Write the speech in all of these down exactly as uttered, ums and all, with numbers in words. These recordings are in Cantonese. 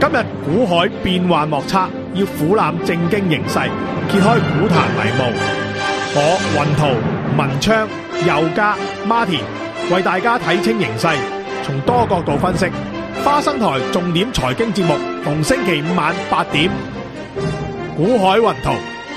今日股海變幻莫測，要俯瞰正經形勢，揭開股壇迷霧。我雲圖、文昌、佑嘉、Martin 為大家睇清形勢，從多角度分析。花生台重點財經節目，逢星期五晚八點，股海雲圖。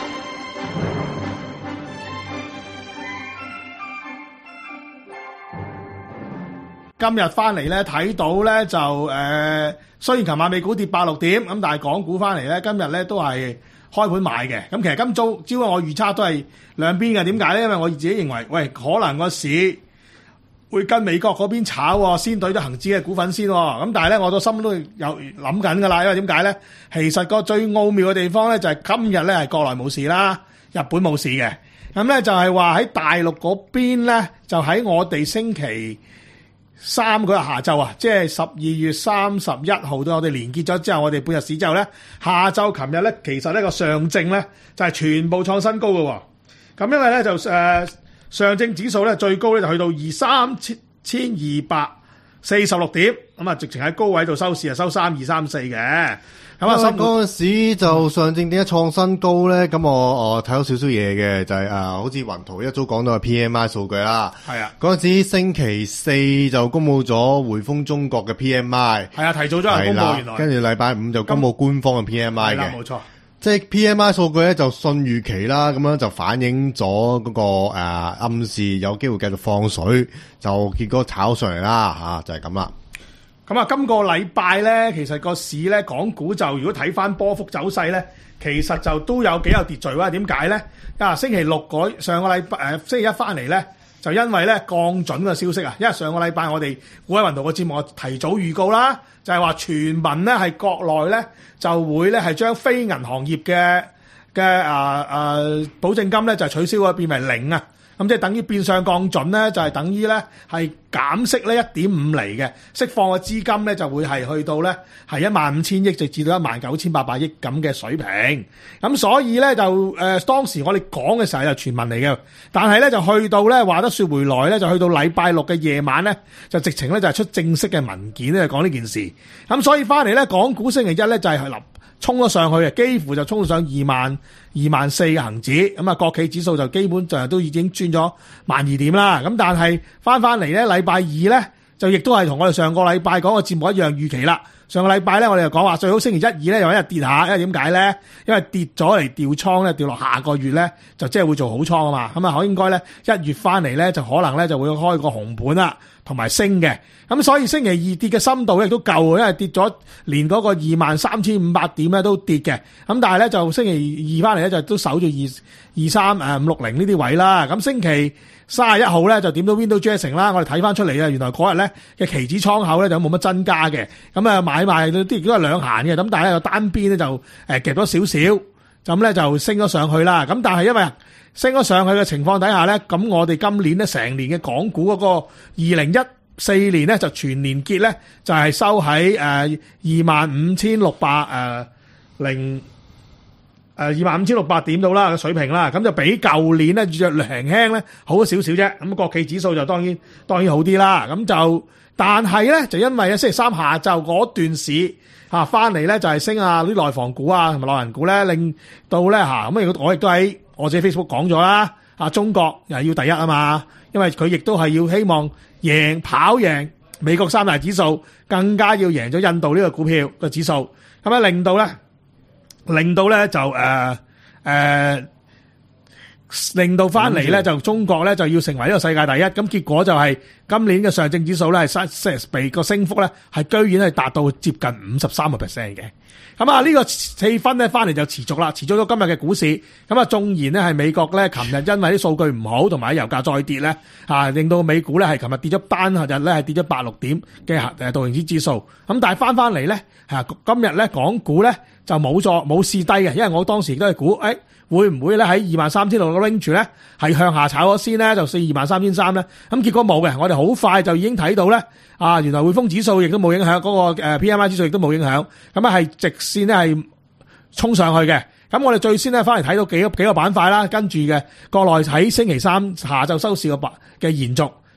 今日翻嚟咧，睇到咧就誒、呃，雖然琴晚美股跌百六點，咁但係港股翻嚟咧，今日咧都係開盤買嘅。咁其實今朝朝我預測都係兩邊嘅，點解咧？因為我自己認為，喂，可能個市會跟美國嗰邊炒，先對咗恒指嘅股份先。咁但係咧，我都心都有諗緊噶啦，因為點解咧？其實個最奧妙嘅地方咧，就係今日咧係國內冇事啦，日本冇事嘅。咁咧就係話喺大陸嗰邊咧，就喺我哋星期三嗰日下晝啊，即係十二月三十一號到我哋連結咗之後，我哋半日市之後咧，下晝琴日咧，其實呢個上證咧就係全部創新高嘅。咁因為咧就誒、呃、上證指數咧最高咧就去到二三千二百四十六點，咁啊直情喺高位度收市啊，收三二三四嘅。咁啊， 嗰陣時就上證點解創新高咧？咁我我睇到少少嘢嘅，就係、是、啊，好似雲圖一早講到嘅 P M I 數據啦。係啊，嗰陣時星期四就公布咗匯豐中國嘅 P M I。係啊，提早咗人公布原來。跟住禮拜五就公布官方嘅 P M I 嘅。係啦，冇錯。即係 P M I 數據咧就信預期啦，咁樣就反映咗嗰、那個誒、呃、暗示有機會繼續放水，就結果炒上嚟啦吓，就係咁啦。 咁啊，今個禮拜咧，其實個市咧，港股就如果睇翻波幅走勢咧，其實就都有幾有秩序喎。點解咧？啊，星期六嗰上個禮拜誒星期一翻嚟咧，就因為咧降準嘅消息啊，因為上個禮拜我哋股海雲圖嘅節目我提早預告啦，就係話傳聞咧係國內咧就會咧係將非銀行業嘅嘅啊啊保證金咧就取消咗變為零啊。咁即係等於變相降準咧，就係、是、等於咧係減息咧一點五厘嘅，釋放嘅資金咧就會係去到咧係一萬五千億，直至到一萬九千八百億咁嘅水平。咁所以咧就誒、呃、當時我哋講嘅時候係傳聞嚟嘅，但係咧就去到咧話得說回來咧，就去到禮拜六嘅夜晚咧，就直情咧就係出正式嘅文件咧講呢件事。咁所以翻嚟咧，港股星期一咧就係係立衝咗上去嘅，幾乎就衝到上二萬二萬四嘅恒指，咁啊國企指數就基本就都已經穿咗萬二點啦。咁但係翻翻嚟咧，禮拜二咧就亦都係同我哋上個禮拜講嘅節目一樣預期啦。上個禮拜咧，我哋就講話最好星期一二咧又一日跌下，因為點解咧？因為跌咗嚟調倉咧，調落下個月咧就即係會做好倉啊嘛。咁啊，可應該咧一月翻嚟咧就可能咧就會開個紅盤啦，同埋升嘅。咁所以星期二跌嘅深度咧亦都夠，因為跌咗連嗰個二萬三千五百點咧都跌嘅。咁但係咧就星期二翻嚟咧就都守住二二三誒五六零呢啲位啦。咁星期三十一號咧就點到 Window Dressing 啦，我哋睇翻出嚟啊，原來嗰日咧嘅期指倉口咧就冇乜增加嘅。咁啊買賣啲亦都係兩閒嘅，咁但係咧個單邊咧就誒夾咗少少，咁咧就升咗上去啦。咁但係因為升咗上去嘅情況底下咧，咁我哋今年咧成年嘅港股嗰個二零一四年咧就全年結咧就係收喺誒二萬五千六百誒零誒二萬五千六百點到啦嘅水平啦，咁就比舊年咧略輕輕咧好咗少少啫。咁國企指數就當然當然好啲啦。咁就但係咧就因為咧星期三下晝嗰段市嚇翻嚟咧就係升啊啲內房股啊同埋內銀股咧，令到咧嚇咁我亦都喺我自己 Facebook 講咗啦。啊中國又係要第一啊嘛，因為佢亦都係要希望贏跑贏美國三大指數，更加要贏咗印度呢個股票嘅指數，咁啊令到咧。令到咧就誒誒、呃呃，令到翻嚟咧就中國咧就要成為呢個世界第一，咁結果就係今年嘅上證指數咧係被個升幅咧係居然係達到接近五十三個 percent 嘅。咁啊呢個氣氛咧翻嚟就持續啦，持續咗今日嘅股市。咁啊縱然咧係美國咧，琴日因為啲數據唔好，同埋油價再跌咧，啊令到美股咧係琴日跌咗單日咧係跌咗八六點嘅誒道瓊斯指數。咁但係翻翻嚟咧，嚇今日咧港股咧就冇咗冇試低嘅，因為我當時都係估誒會唔會咧喺二萬三千六嘅 range 咧係向下炒咗先咧，就四二萬三千三咧。咁結果冇嘅，我哋好快就已經睇到咧，啊原來匯豐指數亦都冇影響，嗰個誒 P M I 指數亦都冇影響，咁啊係直線咧係衝上去嘅。咁我哋最先咧翻嚟睇到幾個幾個板塊啦，跟住嘅國內喺星期三下晝收市個嘅延續，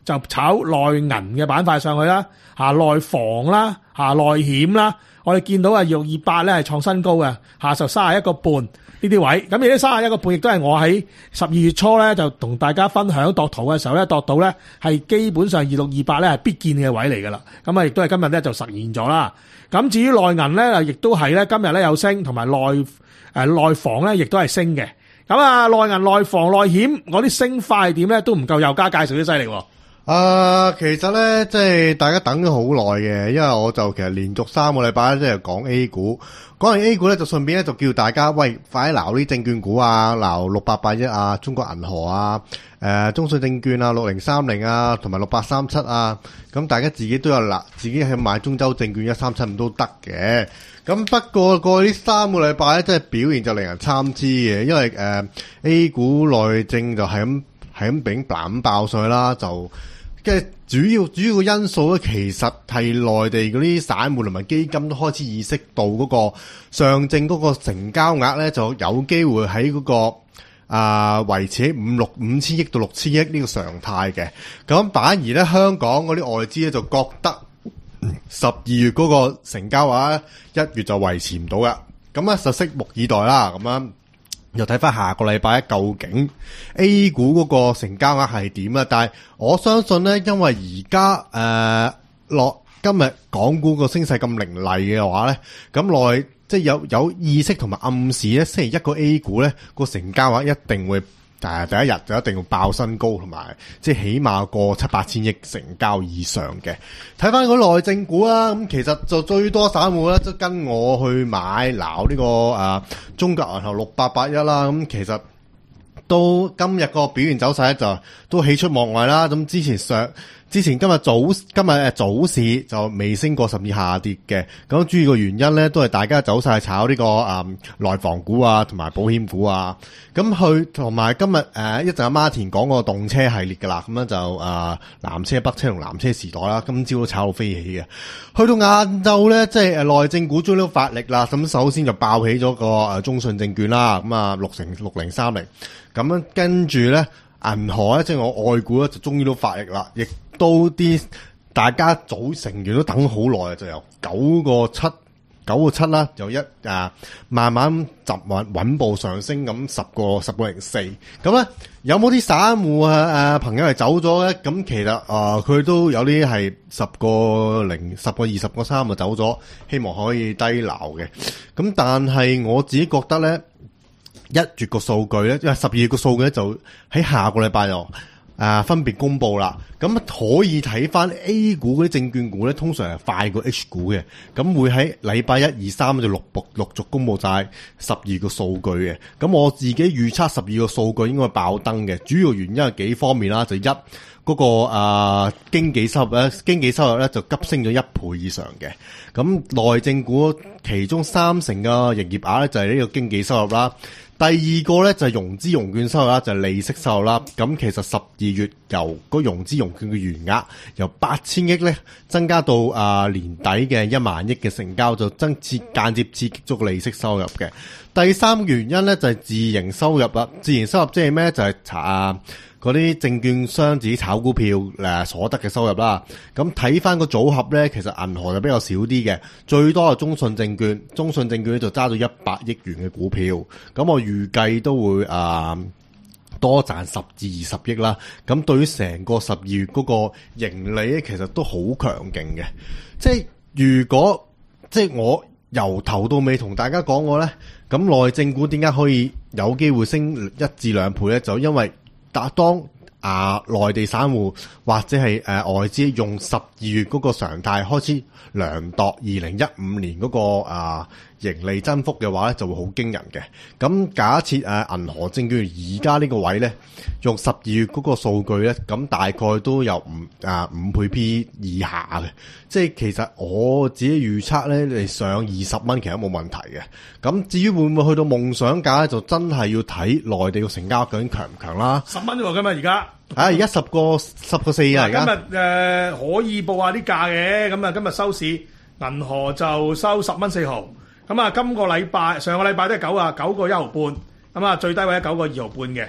就炒內銀嘅板塊上去啦，嚇內房啦，嚇內險啦，我哋見到啊二六二八咧係創新高嘅，下就三十一個半呢啲位，咁而啲三十一個半亦都係我喺十二月初咧就同大家分享度圖嘅時候咧度到咧係基本上二六二八咧係必見嘅位嚟㗎啦，咁啊亦都係今日咧就實現咗啦。咁至於內銀咧，亦都係咧今日咧有升，同埋內誒內房咧亦都係升嘅。咁啊內銀、內房、內險嗰啲升快點咧都唔夠油價介紹啲犀利喎。 啊、呃，其實咧，即係大家等咗好耐嘅，因為我就其實連續三個禮拜咧，即係講 A 股，講完 A 股咧，就順便咧就叫大家喂，快啲撈啲證券股啊，撈六八八一啊，中國銀河啊，誒、呃，中信證券啊，六零三零啊，同埋六八三七啊，咁大家自己都有嗱，自己去買中州證券一三七五都得嘅。咁不過過去呢三個禮拜咧，真係表現就令人參差嘅，因為誒、呃、A 股內證就係咁係咁炳咁爆上去啦，就。嘅主要主要嘅因素咧，其實係內地嗰啲散戶同埋基金都開始意識到嗰個上證嗰個成交額咧，就有機會喺嗰、那個啊、呃、維持喺五六五千億到六千億呢個常態嘅。咁反而咧，香港嗰啲外資咧就覺得十二月嗰個成交額一月就維持唔到噶。咁啊，就拭目以待啦。咁樣。又睇翻下個禮拜一究竟 A 股嗰個成交額係點啊？但係我相信咧，因為而家誒落今日港股個升勢咁凌厲嘅話咧，咁內即係有有意識同埋暗示咧，星期一個 A 股咧個成交額一定會誒第一日就一定要爆新高，同埋即係起碼過七八千億成交以上嘅。睇翻個內證股啦，咁其實就最多散戶咧都跟我去買撈呢個誒、啊、中國銀行六八八一啦。咁其實都今日個表現走勢咧就都喜出望外啦。咁之前上之前今日早今日誒早市就未升過，甚至下跌嘅。咁主要個原因咧都係大家走晒炒呢、這個誒內、嗯、房股啊，同埋保險股啊。咁佢同埋今日誒、呃、一陣阿馬田講個動車系列噶啦，咁樣就誒、呃、南車北車同南車時代啦，今朝都炒到飛起嘅。去到晏晝咧，即係誒內證股終於都發力啦。咁首先就爆起咗個誒中信證券啦，咁啊六成六零三零。咁樣跟住咧銀河咧，即係我外股咧就終於都發力啦，亦都啲大家組成員都等好耐，就由九個七。九個七啦，就一啊，慢慢集穩穩步上升咁，十個十個零四咁咧，有冇啲散戶啊誒朋友係走咗咧？咁其實啊，佢、呃、都有啲係十個零、十個二十個三就走咗，希望可以低撈嘅。咁但係我自己覺得咧，一月個數據咧，因為十二月個數據咧就喺下個禮拜又。啊，分別公布啦，咁可以睇翻 A 股嗰啲證券股咧，通常係快過 H 股嘅，咁會喺禮拜一、二、三就陸陸陸續公布晒十二個數據嘅。咁我自己預測十二個數據應該爆燈嘅，主要原因係幾方面啦，就一嗰、那個啊經紀收入咧，經紀收入咧就急升咗一倍以上嘅。咁內證股其中三成嘅營業額咧就係呢個經紀收入啦。第二個咧就係融資融券收入啦，就係利息收入啦。咁其實十二月由個融資融券嘅餘額由八千億咧增加到啊年底嘅一萬億嘅成交，就增設間接刺激咗個利息收入嘅。第三個原因咧就係自營收入啦。自營收入即係咩？就係查啊嗰啲證券商自己炒股票誒所得嘅收入啦。咁睇翻個組合咧，其實銀行就比較少啲嘅，最多係中信證券。中信證券咧就揸到一百億元嘅股票。咁我預計都會啊、呃、多賺十至二十億啦。咁對於成個十二月嗰個盈利咧，其實都好強勁嘅。即係如果即係我由頭到尾同大家講過咧，咁內證股點解可以有機會升一至兩倍咧？就因為當啊內地散戶或者係誒、呃、外資用十二月嗰個常態開始量度二零一五年嗰、那個啊盈利增幅嘅話咧，就會好驚人嘅。咁假設誒、啊、銀河證券而家呢個位咧，用十二月嗰個數據咧，咁大概都有五啊五倍 P 以下嘅。即係其實我自己預測咧，你上二十蚊其實冇問題嘅。咁至於會唔會去到夢想價咧，就真係要睇內地個成交究竟強唔強啦。 十蚊啫喎，今日而家啊，而家十個十個四啊，而家今日誒、呃、可以報下啲價嘅。咁啊，今日收市銀河就收十蚊四毫。咁啊，今個禮拜上個禮拜都係九啊九個一毫半。咁啊，最低位九個二毫半嘅。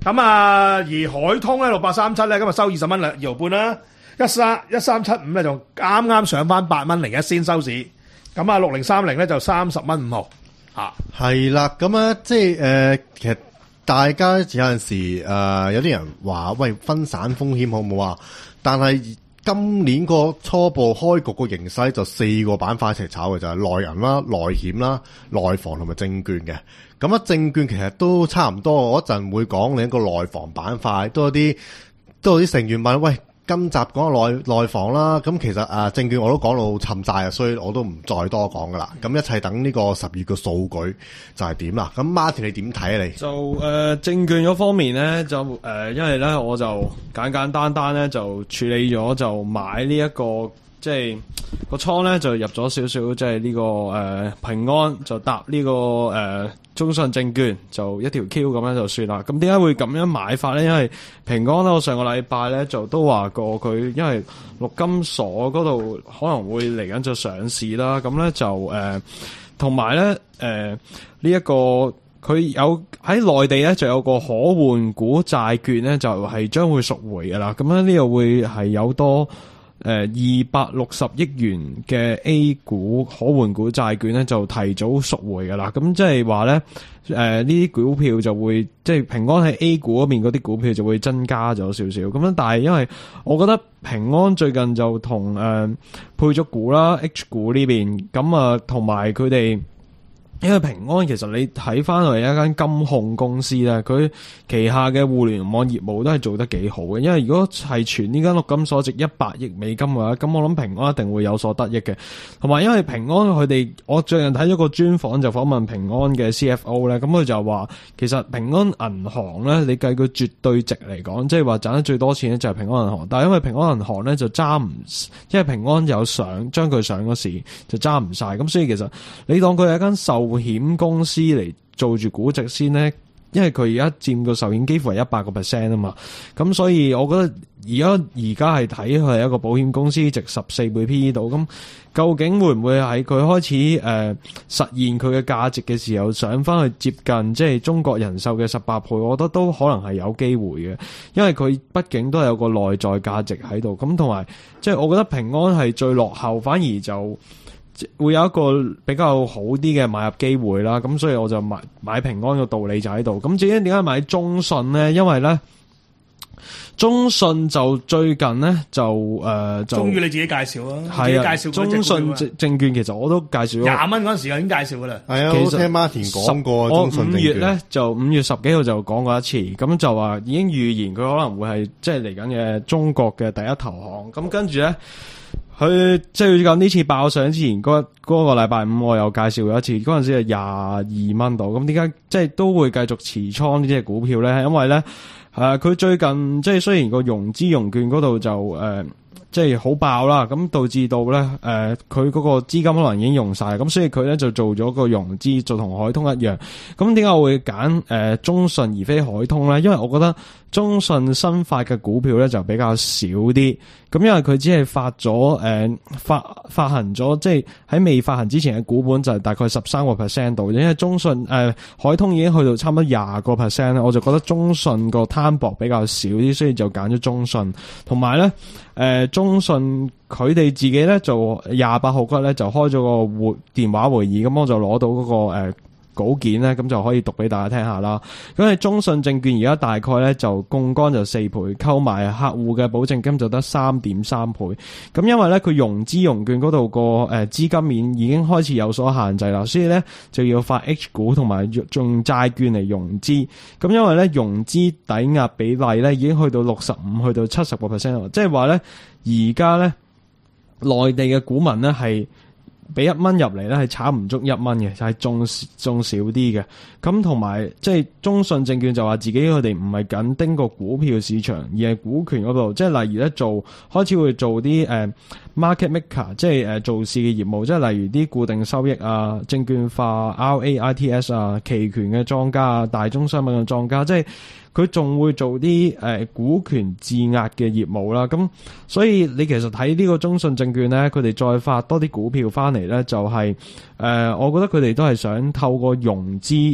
咁啊，而海通咧六八三七咧，今日收二十蚊兩二毫半啦。一三一三七五咧就啱啱上翻八蚊零一先收市。咁啊，六零三零咧就三十蚊五毫。啊， 係啦，咁啊，即係誒、呃，其實大家有陣時誒、呃，有啲人話喂，分散風險好唔好啊？但係今年個初步開局個形勢就四個板塊一齊炒嘅，就係、是、內銀啦、內險啦、內房同埋證券嘅。咁啊，證券其實都差唔多。我一陣會講另一個內房板塊，都有啲都有啲成員問喂。今集講內內房啦，咁其實啊證券我都講到沉債啊，所以我都唔再多講噶啦。咁一切等呢個十月嘅數據就係點啦。咁 Martin 你點睇啊？你就誒、呃、證券嗰方面咧，就誒、呃、因為咧我就簡簡單單咧就處理咗就買呢、這、一個即係個倉咧就入咗少少即係呢個誒、呃、平安就搭呢、這個誒。呃中信證券就一條 Q 咁樣就算啦。咁點解會咁樣買法咧？因為平安咧，我上個禮拜咧就都話過佢，因為陸金所嗰度可能會嚟緊就上市啦。咁咧就誒，同埋咧誒呢一個佢有喺內地咧就有個可換股債券咧，就係、是、將會贖回㗎啦。咁咧呢度會係有多。誒二百六十億元嘅 A 股可換股債券咧，就提早贖回㗎啦。咁即係話咧，誒呢啲股票就會即係平安喺 A 股嗰邊嗰啲股票就會增加咗少少。咁樣，但係因為我覺得平安最近就同誒、呃、配咗股啦 H 股呢邊，咁啊同埋佢哋。因為平安其實你睇翻嚟一間金控公司咧，佢旗下嘅互聯網業務都係做得幾好嘅。因為如果係全呢間陸金所值一百億美金嘅話，咁我諗平安一定會有所得益嘅。同埋因為平安佢哋，我最近睇咗個專訪就訪問平安嘅 C F O 咧，咁佢就話其實平安銀行咧，你計佢絕對值嚟講，即係話賺得最多錢咧就係平安銀行。但係因為平安銀行咧就揸唔，因為平安有上將佢上嗰時就揸唔晒，咁所以其實你當佢係一間受保險公司嚟做住估值先呢，因為佢而家佔個壽險幾乎係一百個 percent 啊嘛，咁所以我覺得而家而家係睇佢係一個保險公司值十四倍 P E 度，咁究竟會唔會喺佢開始誒、呃、實現佢嘅價值嘅時候上翻去接近即係中國人壽嘅十八倍？我覺得都可能係有機會嘅，因為佢畢竟都係有個內在價值喺度，咁同埋即係我覺得平安係最落後，反而就。會有一個比較好啲嘅買入機會啦，咁所以我就買買平安嘅道理就喺度。咁至於點解買中信呢？因為咧中信就最近咧就誒，就終於你自己介紹啦， 係啊， 介紹中信證證券其實我都介紹咗廿蚊嗰陣時已經介紹噶啦。 係啊，我聽 Martin 講過中信證券。 我五月咧就五月十幾號就講過一次，咁就話已經預言佢可能會係即係嚟緊嘅中國嘅第一投行。咁跟住咧。佢即係最近呢次爆上之前嗰嗰個禮拜五，我又介紹咗一次，嗰陣時係廿二蚊度。咁點解即係都會繼續持倉呢啲股票咧？因為咧，誒佢最近即係雖然個融資融券嗰度就誒即係好爆啦，咁導致到咧誒佢嗰個資金可能已經用晒，咁所以佢咧就做咗個融資，就同海通一樣。咁點解我會揀誒中信而非海通咧？因為我覺得中信新發嘅股票咧就比較少啲。咁因為佢只係發咗誒、呃、發發行咗，即係喺未發行之前嘅股本就係大概十三個 percent 度，因為中信誒、呃、海通已經去到差唔多廿個 percent 咧，我就覺得中信個攤薄比較少啲，所以就揀咗中信。同埋咧誒中信佢哋自己咧就廿八號嗰日咧就開咗個會電話會議，咁我就攞到嗰、那個誒。呃稿件咧，咁就可以讀俾大家聽下啦。咁係中信證券而家大概咧就槓桿就四倍，購買客戶嘅保證金就得三點三倍。咁因為咧佢融資融券嗰度個誒資金面已經開始有所限制啦，所以咧就要發 H 股同埋用債券嚟融資。咁因為咧融資抵押比例咧已經去到六十五，去到七十個 percent，即係話咧而家咧內地嘅股民咧係。俾一蚊入嚟咧，係炒唔足一蚊嘅，就係中中少啲嘅。咁同埋即係中信證券就話自己佢哋唔係緊盯個股票市場，而係股權嗰度。即係例如咧做開始會做啲誒、呃、market maker，即係誒做市嘅業務，即係例如啲固定收益啊、證券化、R A I T S 啊、期權嘅莊家啊、大宗商品嘅莊家，即係。佢仲會做啲誒、呃、股權質押嘅業務啦，咁所以你其實睇呢個中信證券咧，佢哋再發多啲股票翻嚟咧，就係、是、誒、呃，我覺得佢哋都係想透過融資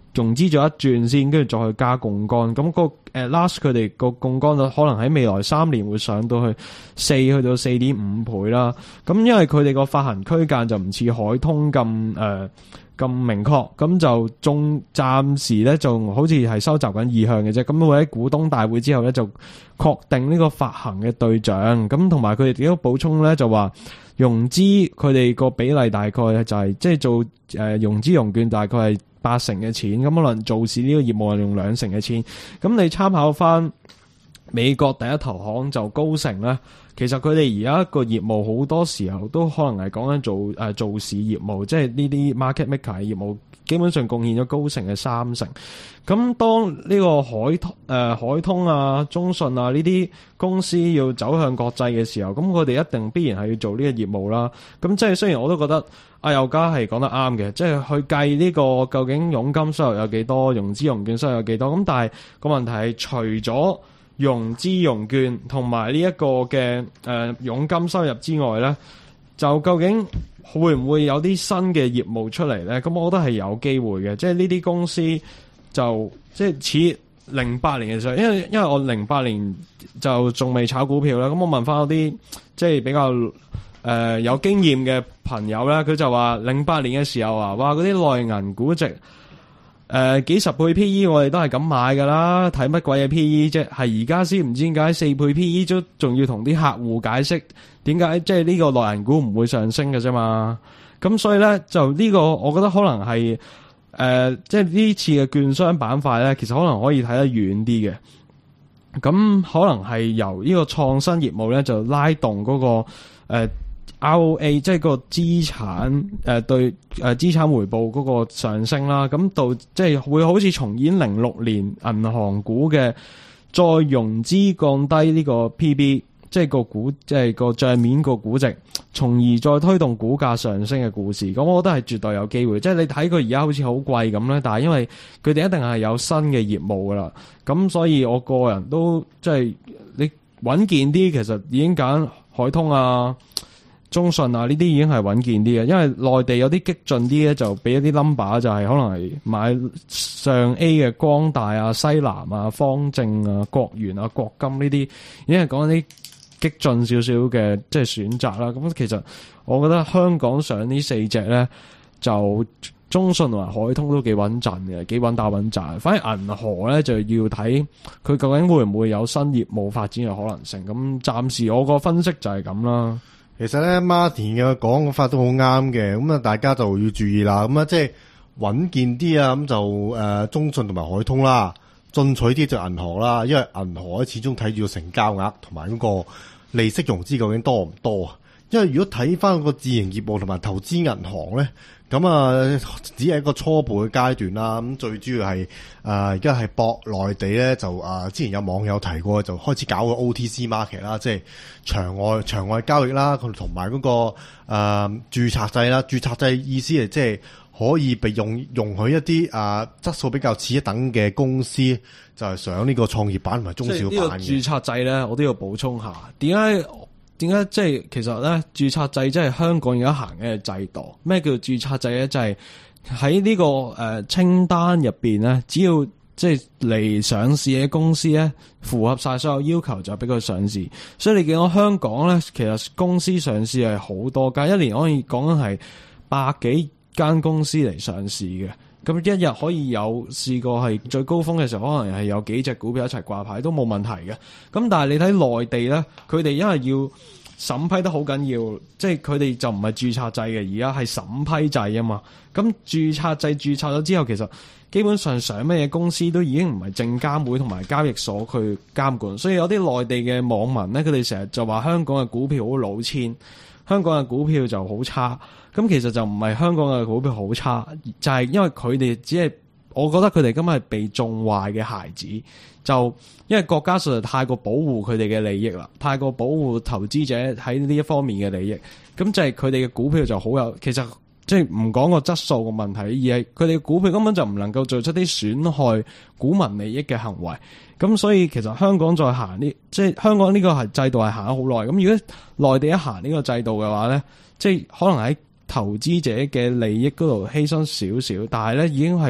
融資咗一轉先，跟住再去加槓桿。咁、那個誒、呃、last 佢哋個槓桿率可能喺未來三年會上到去四去到四點五倍啦。咁因為佢哋個發行區間就唔似海通咁誒咁明確，咁就仲暫時咧就好似係收集緊意向嘅啫。咁會喺股東大會之後咧就確定呢個發行嘅對象。咁同埋佢哋亦都補充咧就話融資佢哋個比例大概就係即係做誒、呃、融資融券大概係八成嘅錢，咁可能做市呢個業務係用兩成嘅錢。咁你參考翻美國第一投行就高盛咧，其實佢哋而家個業務好多時候都可能係講緊做誒、呃、做市業務，即係呢啲 market maker 嘅業務，基本上貢獻咗高盛嘅三成。咁當呢個海通誒、呃、海通啊、中信啊呢啲公司要走向國際嘅時候，咁佢哋一定必然係要做呢個業務啦。咁即係雖然我都覺得阿友嘉係講得啱嘅，即係去計呢個究竟佣金收入有幾多、融資融券收入有幾多。咁但係個問題係除咗融資融券同埋呢一個嘅誒佣金收入之外咧，就究竟會唔會有啲新嘅業務出嚟咧？咁我覺得係有機會嘅，即係呢啲公司就即係似零八年嘅時候，因為因為我零八年就仲未炒股票啦，咁我問翻嗰啲即係比較誒、呃、有經驗嘅朋友咧，佢就話零八年嘅時候啊，哇嗰啲內銀估值。誒、呃，幾十倍 P E 我哋都係咁買噶啦，睇乜鬼嘢 P E 啫？係而家先唔知點解四倍 P E 都仲要同啲客戶解釋點解，即係呢個內銀股唔會上升嘅啫嘛。咁所以咧，就呢個我覺得可能係誒、呃，即係呢次嘅券商板塊咧，其實可能可以睇得遠啲嘅。咁可能係由呢個創新業務咧，就拉動嗰、那個誒。呃R O A 即係個資產誒、呃、對誒、呃、資產回報嗰個上升啦，咁到即係會好似重演零六年銀行股嘅再融資降低呢個 P B， 即係個股即係個賬面個估值，從而再推動股價上升嘅故事。咁我覺得係絕對有機會。即係你睇佢而家好似好貴咁咧，但係因為佢哋一定係有新嘅業務噶啦，咁所以我個人都即係你穩健啲，其實已經揀海通啊、中信啊呢啲已經係穩健啲嘅，因為內地有啲激進啲咧，就俾一啲 number 就係可能係買上 A 嘅光大啊、西南啊、方正啊、國元啊、國金呢啲，已經係講啲激進少少嘅即係選擇啦。咁其實我覺得香港上呢四隻咧，就中信同埋海通都幾穩陣嘅，幾穩打穩紮。反而銀河咧就要睇佢究竟會唔會有新業務發展嘅可能性。咁暫時我個分析就係咁啦。 其實咧 Martin 嘅講法都好啱嘅，咁啊大家就要注意啦。咁啊即係穩健啲啊，咁就誒、呃、中信同埋海通啦，進取啲就銀河啦，因為銀河始終睇住個成交額同埋嗰個利息融資究竟多唔多啊？因為如果睇翻個自營業務同埋投資銀行咧，咁啊只係一個初步嘅階段啦。咁最主要係誒而家係博內地咧，就啊、呃、之前有網友提過，就開始搞個 O T C market 啦，即係場外場外交易啦，佢同埋嗰個誒、呃、註冊制啦。註冊制意思係即係可以被用容許一啲啊、呃、質素比較次一等嘅公司，就係上呢個創業板同埋中小板嘅。 呢個註冊制咧，我都要補充下，點解？點解即係其實咧註冊制即係香港而家行嘅制度？咩叫註冊制咧？就係喺呢個誒、呃、清單入邊咧，只要即係嚟上市嘅公司咧，符合晒所有要求就俾佢上市。所以你見到香港咧，其實公司上市係好多間，一年可以講緊係百幾間公司嚟上市嘅。咁一日可以有試過係最高峰嘅時候，可能係有幾隻股票一齊掛牌都冇問題嘅。咁但係你睇內地咧，佢哋因為要審批得好緊要，即係佢哋就唔係註冊制嘅，而家係審批制啊嘛。咁註冊制註冊咗之後，其實基本上上咩嘢公司都已經唔係證監會同埋交易所去監管，所以有啲內地嘅網民咧，佢哋成日就話香港嘅股票好老千，香港嘅股票就好差。咁其實就唔係香港嘅股票好差，就係、是、因為佢哋只係，我覺得佢哋根本係被縱壞嘅孩子，就因為國家實在太過保護佢哋嘅利益啦，太過保護投資者喺呢一方面嘅利益，咁就係佢哋嘅股票就好有，其實即係唔講個質素嘅問題，而係佢哋嘅股票根本就唔能夠做出啲損害股民利益嘅行為。咁所以其實香港再行呢，即係香港呢個係制度係行咗好耐。咁如果內地一行呢個制度嘅話咧，即係可能喺投資者嘅利益嗰度犧牲少少，但係咧已經係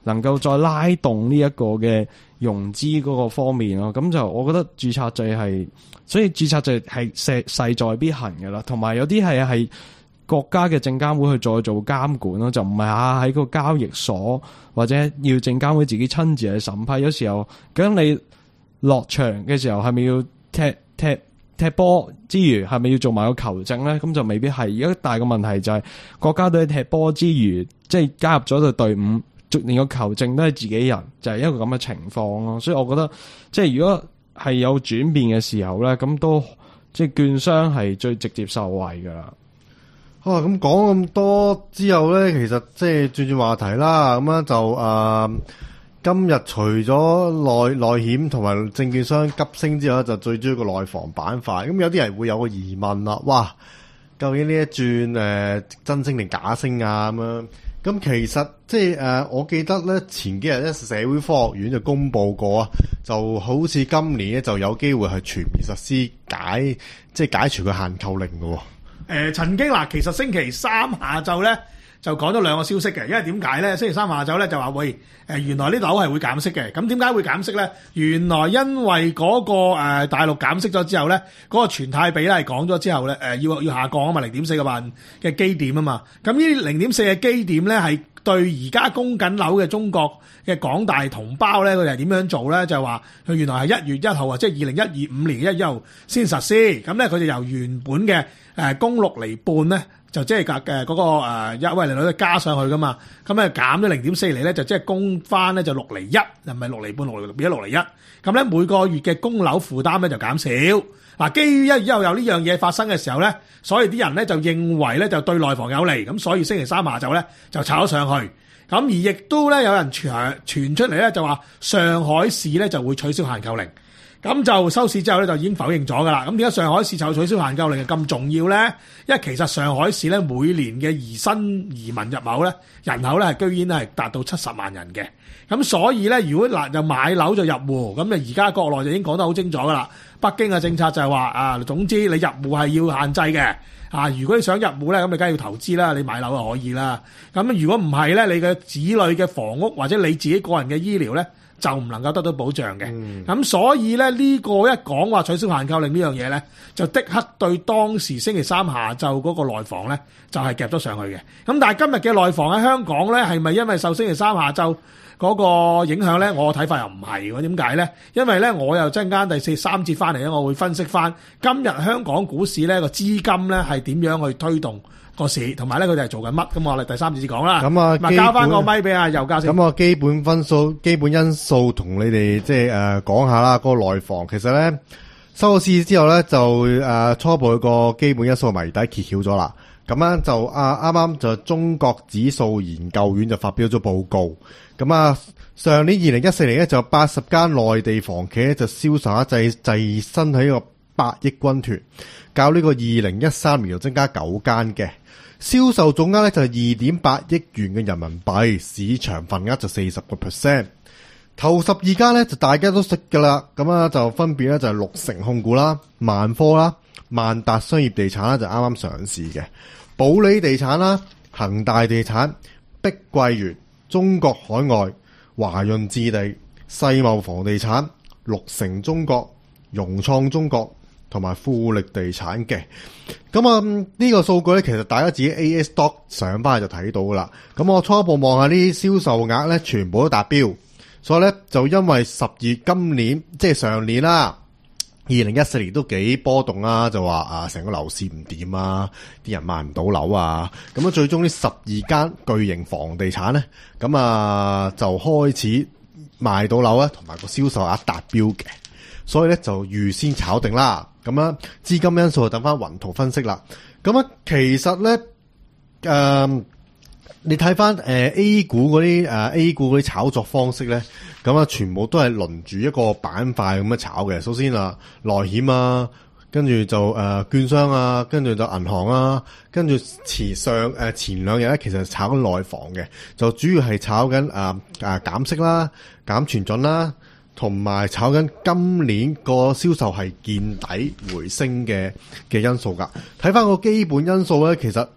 能夠再拉動呢一個嘅融資嗰個方面咯。咁就我覺得註冊制係，所以註冊制係勢勢在必行嘅啦。同埋有啲係係國家嘅證監會去再做監管咯，就唔係啊喺個交易所或者要證監會自己親自去審批。有時候咁你落場嘅時候係咪要踢踢踢波之餘係咪要做埋個球證咧？咁就未必係。而家大個問題就係、是、國家隊踢波之餘，即係加入咗隊隊伍，連個球證都係自己人，就係、是、一個咁嘅情況咯。所以我覺得即係如果係有轉變嘅時候咧，咁都即係券商係最直接受惠噶啦。 啊，咁講咁多之後咧，其實即係轉轉話題啦。咁樣就誒、呃，今日除咗內內險同埋證券商急升之後，就最主要個內房板塊。咁有啲人會有個疑問啦，哇，究竟呢一轉誒、呃、真升定假升啊？咁樣咁其實即係誒、呃，我記得咧前幾日咧社會科學院就公布過啊，就好似今年咧就有機會係全面實施解即係解除個限購令嘅。 誒、呃、曾經嗱，其實星期三下晝咧就講咗兩個消息嘅，因為點解咧？星期三下晝咧就話喂，誒、呃、原來啲樓係會減息嘅。咁點解會減息咧？原來因為嗰、那個誒、呃、大陸減息咗之後咧，嗰、那個存貸比咧係講咗之後咧，誒、呃、要要下降啊嘛，零點四個萬嘅基點啊嘛。咁呢啲零點四嘅基點咧係對而家供緊樓嘅中國嘅廣大同胞咧，佢哋係點樣做咧？就係話佢原來係一月一號啊，即係二零一二五年一月一號先實施。咁咧佢就由原本嘅誒供六厘半咧，就即係隔誒嗰個誒優惠利率加上去噶嘛。咁咧減咗零點四厘咧，就即係供翻咧就六厘一，又唔係六厘半六厘六，變咗六厘一。咁咧每個月嘅供樓負擔咧就減少。嗱，基於一月一號有呢樣嘢發生嘅時候咧，所以啲人咧就認為咧就對內房有利，咁所以星期三下晝咧就炒咗上去。咁而亦都咧有人傳傳出嚟咧就話上海市咧就會取消限購令。咁就收市之後咧就已經否認咗噶啦。咁點解上海市就取消限購令係咁重要咧？因為其實上海市咧每年嘅移新移民入口咧人口咧係居然係達到七十萬人嘅。咁所以咧如果嗱就買樓就入戶，咁就而家國內就已經講得好清楚噶啦。北京嘅政策就係話啊，總之你入戶係要限制嘅。啊，如果你想入戶咧，咁你梗係要投資啦，你買樓就可以啦。咁如果唔係咧，你嘅子女嘅房屋或者你自己個人嘅醫療咧，就唔能夠得到保障嘅。咁、嗯、所以咧呢、這個一講話取消限購令呢樣嘢咧，就即刻對當時星期三下晝嗰個內房咧就係、是、夾咗上去嘅。咁但係今日嘅內房喺香港咧，係咪因為受星期三下晝嗰個影響咧？我睇法又唔係喎。點解咧？因為咧我又陣間第四三節翻嚟咧，我會分析翻今日香港股市咧個資金咧係點樣去推動個市，同埋咧佢哋係做緊乜。咁我哋第三節先講啦。咁啊，交翻個咪俾阿尤教授。 咁啊，基本分數、基本因素同你哋即係誒講下啦。嗰、那個內房其實咧收咗市之後咧就誒、呃、初步個基本因素謎底揭曉咗啦。咁樣就啊啱啱就中國指數研究院就發表咗報告。咁啊，上年二零一四年咧就八十間內地房企咧就銷售額滯滯身喺個八億軍團，較呢個二零一三年又增加九間嘅銷售總額咧就係二點八億元嘅人民幣，市場份額就四十個 percent。頭十二間咧就大家都識噶啦，咁啊就分別咧就係綠城控股啦、萬科啦、萬達商業地產啦就啱啱上市嘅，保利地產啦、恒大地產、碧桂園、中國海外、華潤置地、世茂房地產、綠城中國、融創中國同埋富力地產嘅。咁啊呢個數據咧，其實大家自己 A S Stock 上翻去就睇到噶啦。咁我初步望下呢啲銷售額咧，全部都達標。所以咧就因為十月今年即係上年啦，二零一四年都幾波動啦，就話啊成個樓市唔掂啊，啲人買唔到樓啊，咁啊最終呢十二間巨型房地產咧，咁啊就開始賣到樓啊，同埋個銷售額達標嘅，所以咧就預先炒定啦。咁啊資金因素就等翻雲圖分析啦。咁啊其實咧誒。呃你睇翻誒 A 股嗰啲誒 A 股嗰啲炒作方式咧，咁啊全部都係輪住一個板塊咁樣炒嘅。首先啊內險啊，跟住就誒、呃、券商啊，跟住就銀行啊，跟住前上誒、呃、前兩日咧其實炒緊內房嘅，就主要係炒緊誒誒減息啦、減存準啦，同埋炒緊今年個銷售係見底回升嘅嘅因素噶。睇翻個基本因素咧，其實。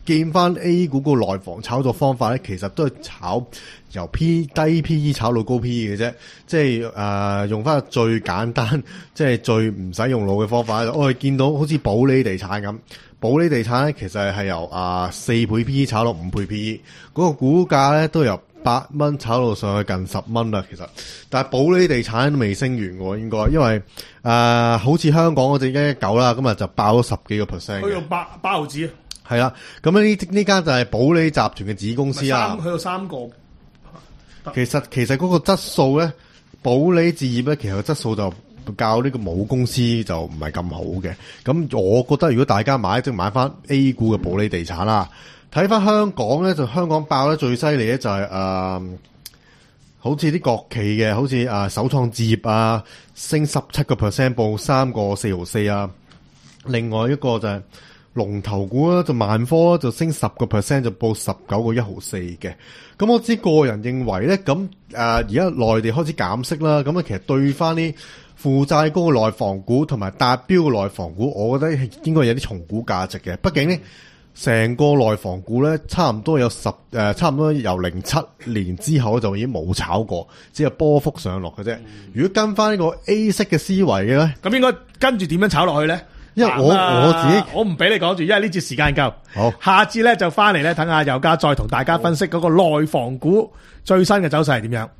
見翻 A 股個內房炒作方法咧，其實都係炒由 P 低 P E 炒到高 P E 嘅啫，即係誒、呃、用翻最簡單，即係最唔使用腦嘅方法。我哋見到好似保利地產咁，保利地產咧其實係由啊四倍 P E 炒到五倍 P E， 嗰個股價咧都由八蚊炒到上去近十蚊啦。其實，但係保利地產都未升完喎，應該因為誒、呃、好似香港嗰隻一一九啦，今日就爆咗十幾個 percent， 去到八八毫子。 係啦，咁呢呢間就係保利集團嘅子公司啊。 去到三個。 其實其實嗰個質素咧，保利置業咧，其實個質素就較呢個母公司就唔係咁好嘅。咁我覺得如果大家買，即係買翻 A 股嘅保利地產啦。睇翻香港咧，就香港爆得最犀利咧，就係誒，好似啲國企嘅，好似誒首創置業啊，升十七個 percent， 報三個四毫四啊。另外一個就係、是。龍頭股啦，就萬科就升十個 percent， 就報十九個一毫四嘅。咁我知個人認為咧，咁誒而家內地開始減息啦，咁啊其實對翻啲負債高嘅內房股同埋達標嘅內房股，我覺得係應該有啲重估價值嘅。畢竟咧，成個內房股咧，差唔多有十誒、呃，差唔多由零七年之後就已經冇炒過，只係波幅上落嘅啫。如果跟翻呢個 A 式嘅思維嘅咧， 咁應該跟住點樣炒落去咧？ 因為我、啊、我自己我唔俾你講住，因為呢節時間夠。 好， 下節咧就翻嚟咧，等下油價再同大家分析嗰個內房股最新嘅走勢係點樣。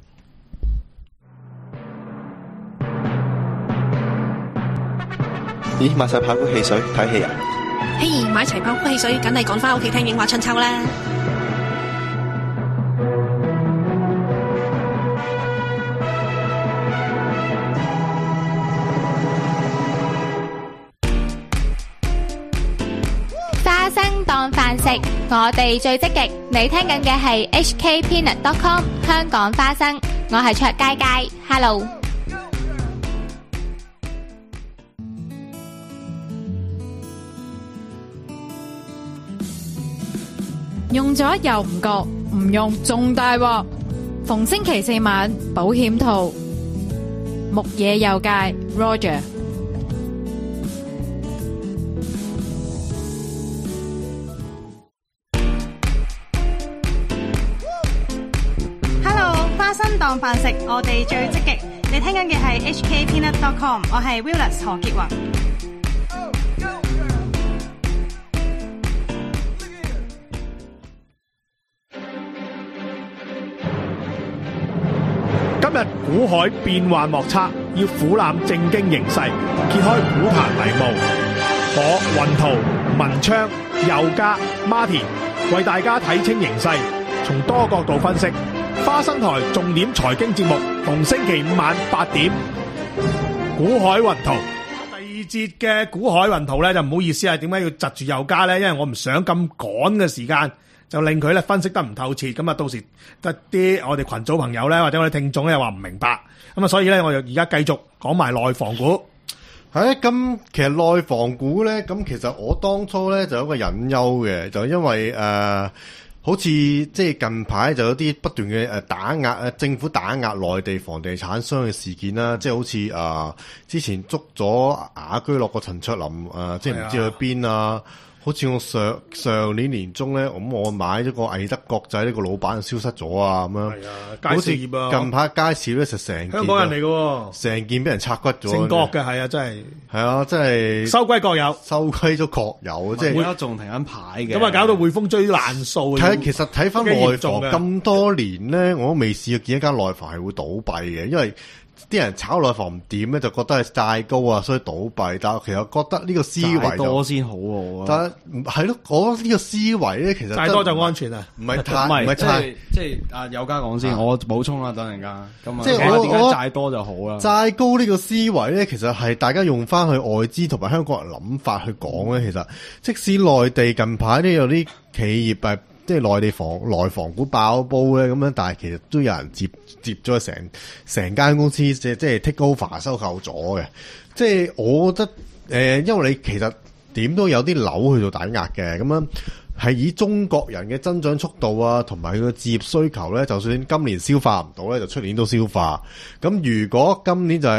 咦，買晒爆谷汽水睇戲啊？ 嘿，買齊爆谷汽水，梗係趕翻屋企聽《影畫春秋》啦。 花生當飯食，我哋最積極。你聽緊嘅係 H K Peanut dot com 香港花生，我係卓佳佳 ，Hello。 用咗又唔覺，唔用仲大鑊。逢星期四晚保險套，木野佑介 Roger。 花生當飯食，我哋最積極。你聽緊嘅係 H K Peanut dot com， 我係 Willis 何潔雲。 今日股海變幻莫測，要俯瞰正經形勢，揭開股壇迷霧。我雲圖、文昌、佑嘉、Martin 為大家睇清形勢，從多角度分析。花生台重點財經節目，逢星期五晚八點，股海雲圖。第二節嘅股海雲圖咧，就唔好意思啊，點解要窒住佑嘉咧？因為我唔想咁趕嘅時間，就令佢咧分析得唔透徹，咁啊到時得啲我哋群組朋友咧，或者我哋聽眾咧話唔明白，咁啊所以咧我就而家繼續講埋內房股。 係咁，其實內房股咧，咁其實我當初咧就有一個隱憂嘅，就因為誒。呃好似即係近排就有啲不斷嘅誒打壓誒政府打壓內地房地產商嘅事件啦，即係好似誒、呃、之前捉咗雅居樂個陳卓林誒、呃，即係唔知去邊啊。好似我上上年年中咧，咁我買咗個毅德國際呢個老闆消失咗啊，咁樣。係啊，佳兆業啊。近排佳兆咧就成件香港人嚟嘅，成件俾人拆骨咗。 正國嘅係啊，真係。係啊，真係。收歸國有，收歸咗國有，即係。 而家仲停緊牌嘅。 咁啊，搞到匯豐追爛數。 睇，其實睇翻內房咁多年咧，我都未試過見一間內房係會倒閉嘅，因為。啲人炒內房唔掂咧，就覺得係債高啊，所以倒閉。但係其實覺得呢個思維就多先好喎。 但係係咯，我覺得呢個思維咧，其實債多就安全啊， 唔係太唔係即係即係阿友嘉講先，啊、我補充啦，等陣間咁啊。 即係我點解債多就好啦？ 債高呢個思維咧，其實係大家用翻去外資同埋香港人諗法去講咧。其實即使內地近排都有啲企業係。即係內地房內房股爆煲咧，咁樣，但係其實都有人接接咗成成間公司，即係即係 take over 收購咗嘅。即係我覺得誒、呃，因為你其實點都有啲樓去做抵押嘅，咁樣係以中國人嘅增長速度啊，同埋佢嘅置業需求咧，就算今年消化唔到咧，就出年都消化。咁如果今年就係、是、誒、呃、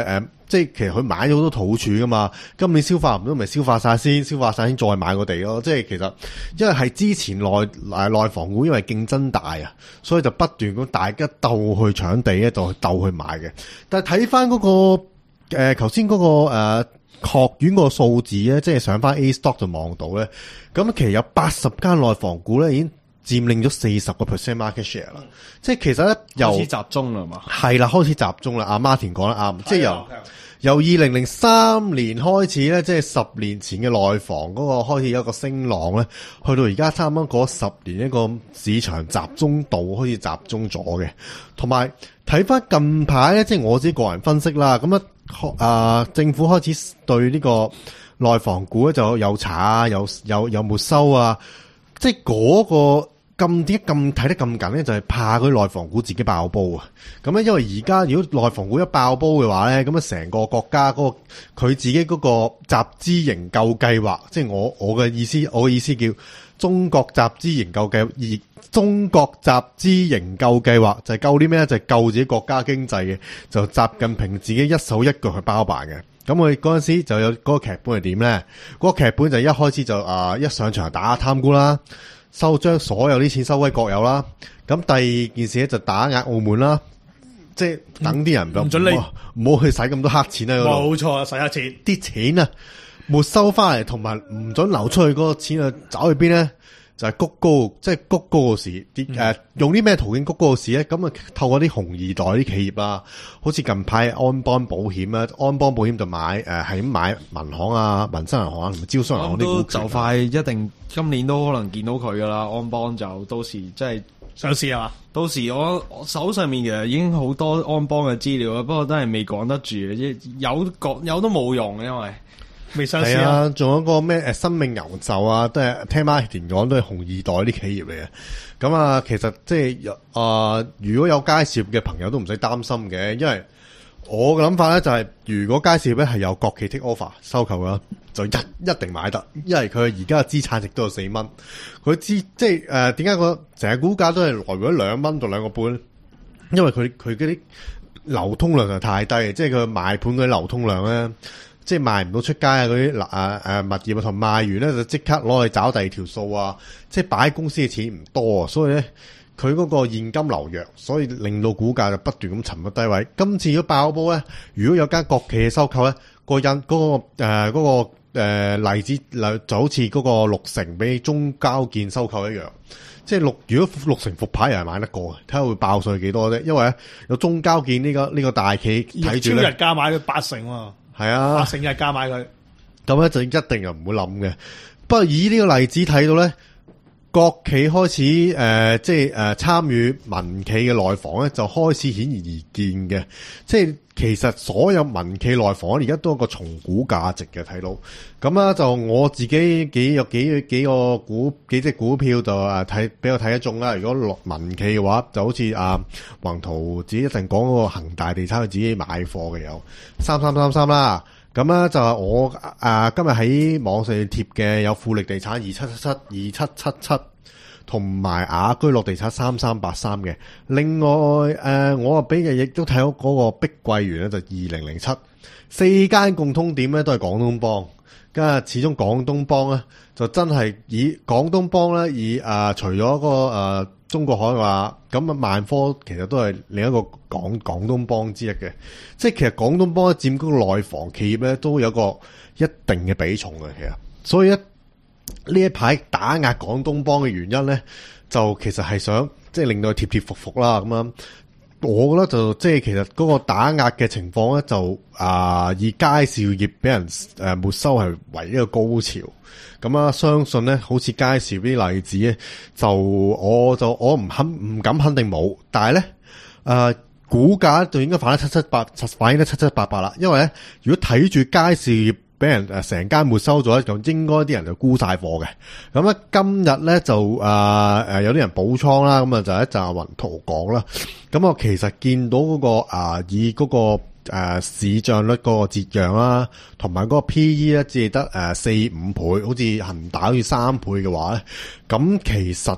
即係其實佢買咗好多土儲噶嘛，今年消化唔到咪消化晒先，消化晒先再買個地咯。即係其實因為係之前內誒內房股因為競爭大啊，所以就不斷咁大家鬥去搶地咧，就鬥去買嘅。但係睇翻嗰個誒頭先嗰個誒、呃、學院個數字咧，即係上翻 A Stock 就望到咧，咁其實有八十間內房股咧已經佔領咗四十個 percent market share 啦，即係其實咧由開始集中啦嘛， 係啦，開始集中啦。阿 Martin 講得啱，即係由由二零零三年開始咧，即係十年前嘅內房嗰個開始有一個升浪咧，去到而家差唔多嗰十年一個市場集中度開始集中咗嘅。同埋睇翻近排咧，即係我自己個人分析啦，咁啊啊政府開始對呢個內房股咧就有查啊，有有有沒收啊，即係嗰個。咁點解咁睇得咁緊咧？就係、是、怕佢內房股自己爆煲啊！咁咧，因為而家如果內房股一爆煲嘅話咧，咁啊成個國家嗰、那個佢自己嗰個集資營救計劃，即係我我嘅意思，我嘅意思叫中國集資營救計而中國集資營救計劃就係救啲咩咧？就係、是、救自己國家經濟嘅，就習近平自己一手一腳去包辦嘅。咁我哋嗰陣時就有嗰個劇本係點咧？嗰、那個劇本就一開始就啊、呃、一上場打貪污啦。收將所有啲錢收歸國有啦，咁第二件事咧就打壓澳門啦，即係等啲人唔准你唔好去使咁多黑錢喺嗰度。 冇錯，使黑錢啲錢啊，沒收翻嚟，同埋唔准流出去嗰個錢啊，走去邊咧？就係、是、谷高，即係谷高個市，啲、嗯、誒、呃、用啲咩途徑谷高個市咧？咁啊透過啲紅二代啲企業啊，好似近排安邦保險啊，安邦保險就買誒係咁買民行啊、民生銀行啊同埋招商銀行啲股， 就快一定今年都可能見到佢噶啦。安邦就到時即係上市啊嘛， 到時我我手上面其實已經好多安邦嘅資料啦，不過都係未講得住嘅，有講有都冇用嘅，因為。 未上市啊！ 仲有一個咩誒生命牛就啊，都係聽 Martin 講都係紅二代啲企業嚟嘅。咁啊，其實即係啊，如果有佳兆業嘅朋友都唔使擔心嘅，因為我嘅諗法咧就係、是，如果佳兆業咧係有國企 take offer 收購嘅，就一一定買得，因為佢而家嘅資產值都有四蚊。佢資即係誒點解個成日股價都係來回兩蚊到兩個半？因為佢佢嗰啲流通量就太低，即係佢賣盤嗰啲流通量咧。即係賣唔到出街啊！嗰啲嗱誒誒物業啊，同賣完咧就即刻攞去找第二條數啊！即係擺喺公司嘅錢唔多啊，所以咧佢嗰個現金流弱，所以令到股價就不斷咁沉到低位。今次如果爆煲咧，如果有間國企嘅收購咧，個印嗰個誒嗰個誒例子例就好似嗰個六成俾中交建收購一樣，即係六如果六成復牌又係買得過嘅，睇下會爆上去幾多啫。因為咧有中交建呢個呢個大企睇住咧， 超日價買咗八成喎。 係啊， 八成日價買佢， 咁咧就一定又唔會諗嘅。不過以呢個例子睇到咧，國企開始誒、呃，即係誒參與民企嘅內房咧，就開始顯而易見嘅。即係其實所有民企內房而家都有個重估價值嘅，睇到。咁啊，就我自己幾有幾幾個股幾隻股票就誒睇比較睇得中啦。如果落民企嘅話，就好似啊宏圖自己一陣講嗰個恒大地產佢自己買貨嘅有三三三三啦。咁咧就係我啊今日喺網上貼嘅有富力地產二七七七二七七七，同埋雅居樂地產三三八三嘅。另外誒、呃、我啊比嘅亦都睇到嗰個碧桂園咧就二零零七，四間共通點咧都係廣東幫。咁啊，始終廣東幫咧就真係以廣東幫咧以誒、呃、除咗、嗰個誒、呃、中國海話，咁啊萬科其實都係另一個廣廣東幫之一嘅。即係其實廣東幫佔嗰個內房企業咧都有一個一定嘅比重嘅，其實所以一呢一排打壓廣東幫嘅原因咧，就其實係想即係令到佢貼貼服服啦咁樣。我覺得就即係其實嗰個打壓嘅情況咧，就啊、呃、以佳兆業俾人誒沒收係為一個高潮。咁啊，相信咧好似佳兆業啲例子咧，就我就我唔肯唔敢肯定冇，但係咧誒股價就應該反得七七八反映得七七八八啦。因為咧如果睇住佳兆業俾人誒成間沒收咗，咁應該啲人就沽晒貨嘅。咁咧今日咧就誒誒、呃、有啲人補倉啦，咁啊就一陣雲圖講啦。咁我其實見到嗰、那個啊、呃、以嗰、那個誒、呃、市賬率嗰個折讓啦，同埋嗰個 P E 咧只係得誒四五倍，好似恒大好似三倍嘅話咧，咁其實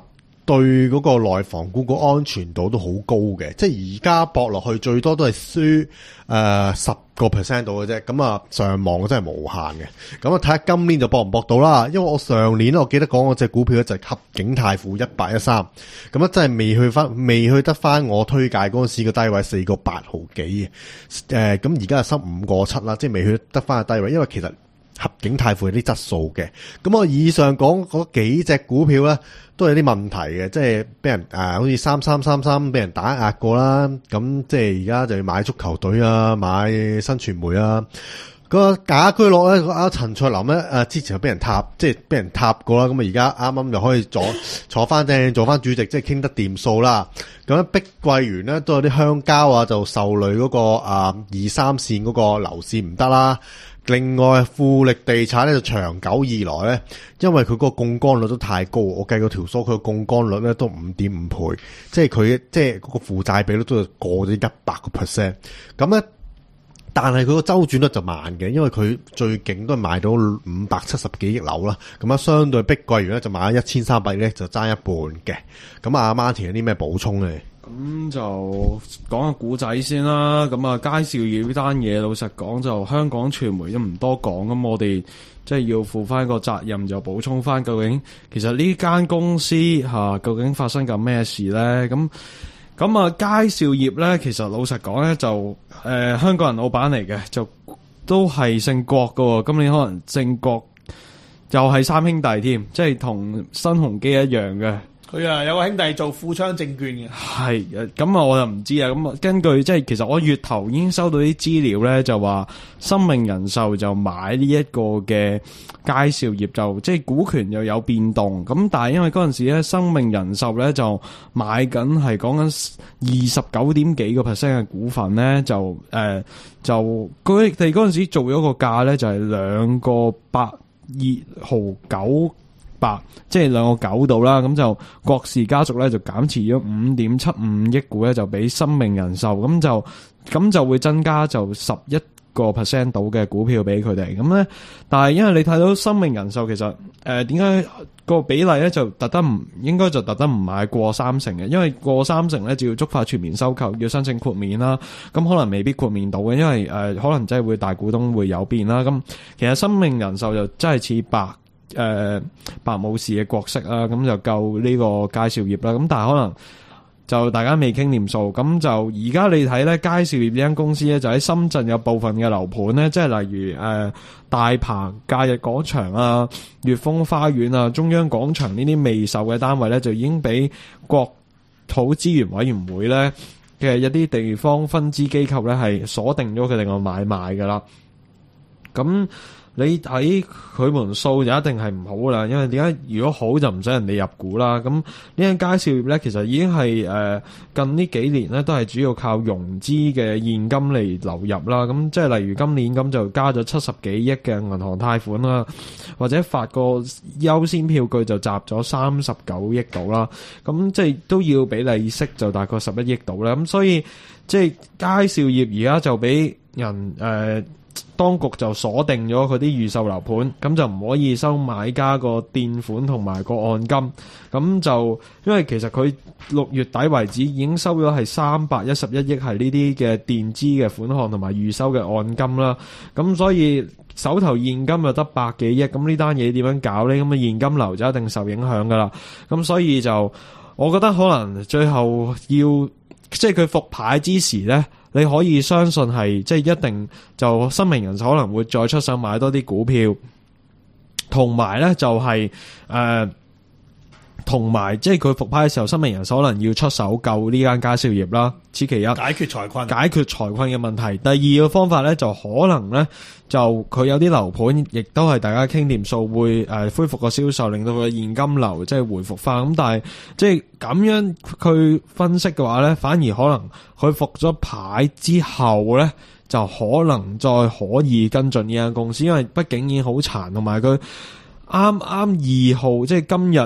對嗰個內房股個安全度都好高嘅，即係而家搏落去最多都係輸誒十個 percent 度嘅啫。咁啊上望真係無限嘅。咁啊睇下今年就搏唔搏到啦。因為我上年我記得講嗰隻股票咧就係合景泰富一八一三，咁啊真係未去翻，未去得翻我推介嗰陣時嘅低位四個八毫幾嘅。誒咁而家係收五個七啦，即係未去得翻個低位，因為其實合景泰富有啲質素嘅。咁我以上講嗰幾隻股票咧，都有啲問題嘅，即係俾人誒、呃，好似三三三三俾人打壓過啦。咁即係而家就要買足球隊啊，買新傳媒啊。個賈居樂咧，阿陳卓琳咧，誒之前就俾人踏，即係俾人踏過啦。咁啊，而家啱啱又可以坐坐翻正，做翻主席，即係傾得掂數啦。咁碧桂園咧都有啲鄉郊啊，就受累嗰、那個啊二三線嗰個樓市唔得啦。另外富力地產咧就長久以來咧，因為佢個槓桿率都太高，我計過條數，佢個槓桿率咧都五點五倍，即係佢即係嗰個負債比率都過咗一百個 percent。咁咧，但係佢個周轉率就慢嘅，因為佢最勁都係賣到五百七十幾億樓啦。咁啊，相對碧桂園咧就買咗一千三百億咧，就爭一半嘅。咁啊，阿 Martin 有啲咩補充咧？ 咁就講下古仔先啦。咁啊，佳兆業呢單嘢，老實講就香港傳媒都唔多講。咁我哋即係要負翻個責任，就補充翻究竟其實呢間公司吓、啊、究竟發生緊咩事咧？咁咁啊，佳兆業咧，其實老實講咧就誒、呃、香港人老闆嚟嘅，就都係姓郭噶。今年可能姓郭又係三兄弟添，即係同新鴻基一樣嘅。 佢啊有個兄弟做富昌證券嘅， 係咁啊，我就唔知啊。咁啊，根據即係其實我月頭已經收到啲資料咧，就話生命人壽就買呢一個嘅佳兆業，就即係股權又有變動。咁但係因為嗰陣時咧，生命人壽咧就買緊係講緊二十九點幾個 percent 嘅股份咧，就誒、呃、就佢哋嗰陣時做咗個價咧，就係兩個八二毫九。八即係兩個九度啦，咁就郭氏家族咧就減持咗五點七五億股咧，就俾生命人壽，咁就咁就會增加就十一個 percent 到嘅股票俾佢哋。咁咧，但係因為你睇到生命人壽其實誒點解個比例咧就特登唔應該就特登唔買過三成嘅，因為過三成咧就要觸發全面收購，要申請豁免啦。咁可能未必豁免到嘅，因為誒、呃、可能真係會大股東會有變啦。咁其實生命人壽就真係似白。誒、呃，白武士嘅角色啦，咁就夠呢個佳兆業啦。咁但係可能就大家未傾掂數，咁就而家你睇咧，佳兆業呢間公司咧就喺深圳有部分嘅樓盤咧，即係例如誒、呃、大鵬假日廣場啊、悅豐花園啊、中央廣場呢啲未售嘅單位咧，就已經俾國土資源委員會咧嘅一啲地方分支機構咧係鎖定咗佢哋個買賣噶啦。咁你睇佢門數就一定係唔好啦，因為點解？如果好就唔使人哋入股啦。咁呢間佳兆業咧，其實已經係誒、呃、近呢幾年咧，都係主要靠融資嘅現金嚟流入啦。咁即係例如今年咁就加咗七十幾億嘅銀行貸款啦，或者發個優先票據就集咗三十九億度啦。咁即係都要俾利息就大概十一億度啦。咁所以即係佳兆業而家就俾人誒。呃當局就鎖定咗佢啲預售樓盤，咁就唔可以收買家個墊款同埋個按金。咁就因為其實佢六月底為止已經收咗係三百一十一億係呢啲嘅墊資嘅款項同埋預收嘅按金啦。咁所以手頭現金就得百幾億，咁呢單嘢點樣搞呢？咁嘅現金流就一定受影響噶啦。咁所以就我覺得可能最後要即係佢復牌之時呢。你可以相信係即係一定就生命人壽可能會再出手買多啲股票，同埋咧就係誒，同埋即係佢復牌嘅時候，生命人壽可能要出手救呢間佳兆業啦。此其一，解決財困， 解決財困嘅問題。第二個方法咧就可能咧就佢有啲樓盤，亦都係大家傾掂數會誒、呃、恢復個銷售，令到佢現金流即係回復翻。咁但係即係咁樣佢分析嘅話咧，反而可能佢復咗牌之後咧，就可能再可以跟進呢間公司，因為畢竟已經好殘，同埋佢啱啱二號即係今日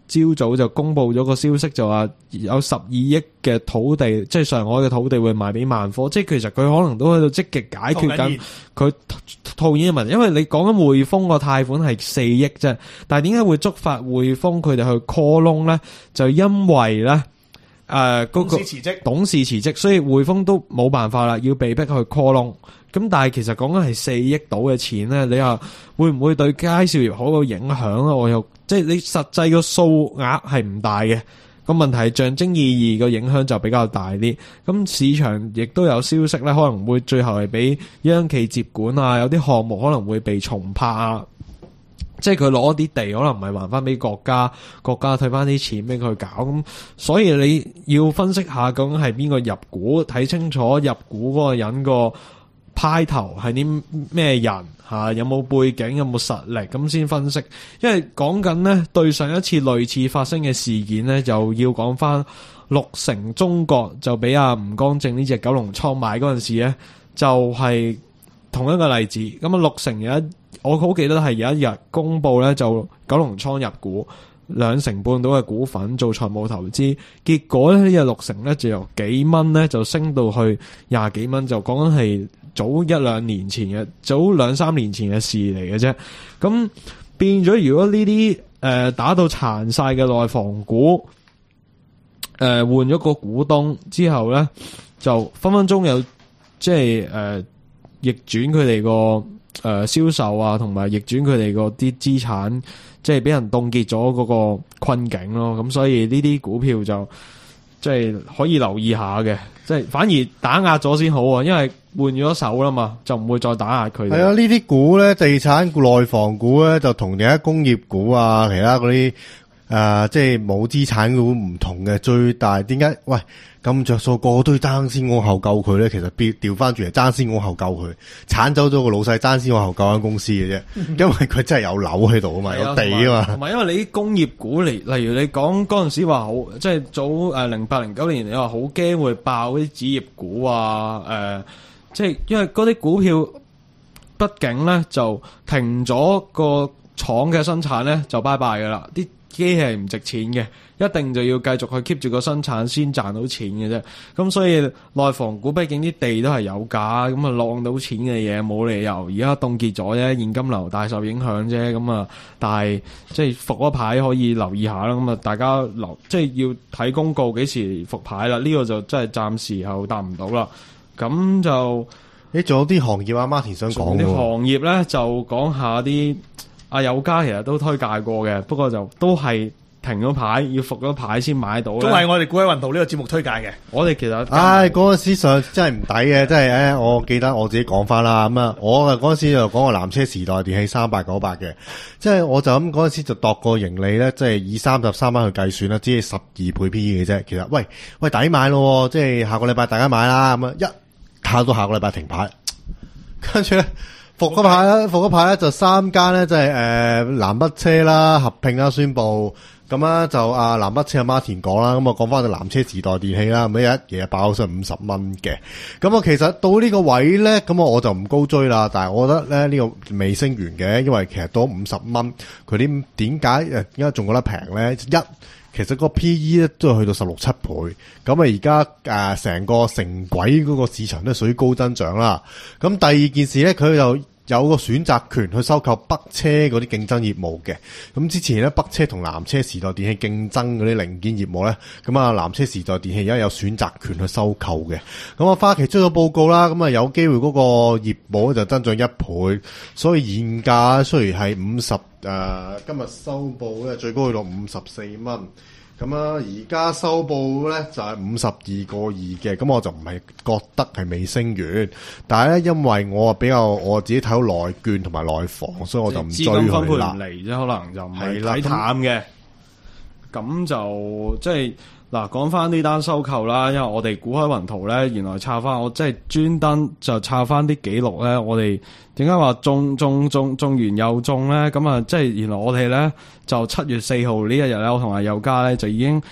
朝早就公布咗個消息，就話有十二億嘅土地，即係上海嘅土地會賣俾萬科，即係其實佢可能都喺度積極解決緊佢套現嘅問題。因為你講緊匯豐個貸款係四億啫，但係點解會觸發匯豐佢哋去 call loan 咧？就因為咧誒嗰個董事辭職， 董事辭職，所以匯豐都冇辦法啦，要被逼去 call loan。咁但係其實講緊係四億到嘅錢咧，你話會唔會對佳兆業好有影響啊？我又即係你實際個數額係唔大嘅，個問題係象徵意義個影響就比較大啲。咁市場亦都有消息咧，可能會最後係俾央企接管啊，有啲項目可能會被重拍啊。即係佢攞啲地，可能唔係還翻俾國家，國家退翻啲錢俾佢搞。咁所以你要分析下究竟係邊個入股，睇清楚入股嗰個人個派頭係啲咩人吓，有冇背景，有冇實力，咁先分析。因為講緊呢對上一次類似發生嘅事件呢，就要講翻綠城中國就俾阿吳光正呢隻九龍倉買嗰陣時呢，就係、是、同一個例子。咁啊，綠城有一我好記得係有一日公布呢，就九龍倉入股兩成半到嘅股份做財務投資，結果呢，呢隻綠城呢，就由幾蚊呢，就升到去廿幾蚊，就講緊係早一兩年前嘅，早兩三年前嘅事嚟嘅啫。咁變咗，如果呢啲誒打到殘晒嘅內房股，誒換咗個股東之後咧，就分分鐘有即係誒、呃、逆轉佢哋個誒銷售啊，同埋逆轉佢哋個啲資產，即係俾人凍結咗嗰個困境咯。咁所以呢啲股票就即係可以留意下嘅，即係反而打壓咗先好啊，因為換咗手啦嘛，就唔會再打壓佢。 係啊，呢啲股咧，地產內房股咧，就同其他工業股啊，其他嗰啲誒，即係冇資產股唔同嘅。最大點解？喂，咁着數，個個都要爭先恐後救佢咧？其實調調翻轉嚟，爭先恐後救佢，鏟走咗個老細，爭先恐後救間公司嘅啫。因為佢真係有樓喺度啊嘛，有地啊嘛。 同埋因為你啲工業股嚟，例如你講嗰陣時話好，即係早誒零八零九年，你話好驚會爆啲紙業股啊，誒、呃。即係因為嗰啲股票，畢竟咧就停咗個廠嘅生產咧，就拜拜噶啦。啲機器係唔值錢嘅，一定就要繼續去 keep 住個生產先賺到錢嘅啫。咁所以內房股畢竟啲地都係有價，咁啊浪到錢嘅嘢冇理由而家凍結咗啫，現金流大受影響啫。咁啊，但係即係復嗰牌可以留意下啦。咁啊，大家留即係要睇公告幾時復牌啦。呢個就真係暫時候答唔到啦。咁就你仲有啲行業啊，Martin想講啲行業咧，就講下啲阿友家其實都推介過嘅，不過就都係停咗牌，要復咗牌先買到。 都係我哋股海雲圖呢個節目推介嘅。 我哋其實唉，嗰陣時上真係唔抵嘅，真係誒，我記得我自己講翻啦。咁啊，我啊嗰陣時就講個南車時代電器三八九八嘅，即係我就咁嗰陣時就度個盈利咧，即係以三十三蚊去計算啦，只係十二倍 P E 嘅啫。其實喂喂抵買咯，即係下個禮拜大家買啦。咁啊一。下到下個禮拜停牌，跟住咧復嗰牌咧，復嗰牌咧就三間咧，即係誒南北車啦合併啦宣布，咁啊就啊南北車阿 Martin 講啦，咁啊講翻就南車時代電器啦，咁一嘢爆上五十蚊嘅，咁啊其實到呢個位咧，咁我就唔高追啦，但係我覺得咧呢、這個未升完嘅，因為其實多五十蚊，佢啲點解誒點解仲覺得平咧？一其實個 P E 咧都係去到十六七倍，咁啊而家誒成個城軌嗰個市場都係屬於高增長啦。咁第二件事咧，佢又有個選擇權去收購北車嗰啲競爭業務嘅。咁之前咧北車同南車時代電器競爭嗰啲零件業務咧，咁啊南車時代電器而家有選擇權去收購嘅。咁啊花旗出咗報告啦，咁啊有機會嗰個業務就增長一倍，所以現價雖然係五十。誒、呃，今日收報咧最高去到五十四蚊，咁啊而家收報咧就係五十二個二嘅，咁我就唔係覺得係未升完，但係咧因為我啊比較我自己睇到內券同埋內房，所以我就唔追佢啦。資金分配唔嚟啫，可能就唔係睇淡嘅，咁就即係。嗱，講翻呢單收購啦，因為我哋股海雲圖咧，原來抄翻我即係專登就抄翻啲記錄咧，我哋點解話中中中中完又中咧？咁啊，即係原來我哋咧就七月四號呢一日咧，我同阿友家咧就已經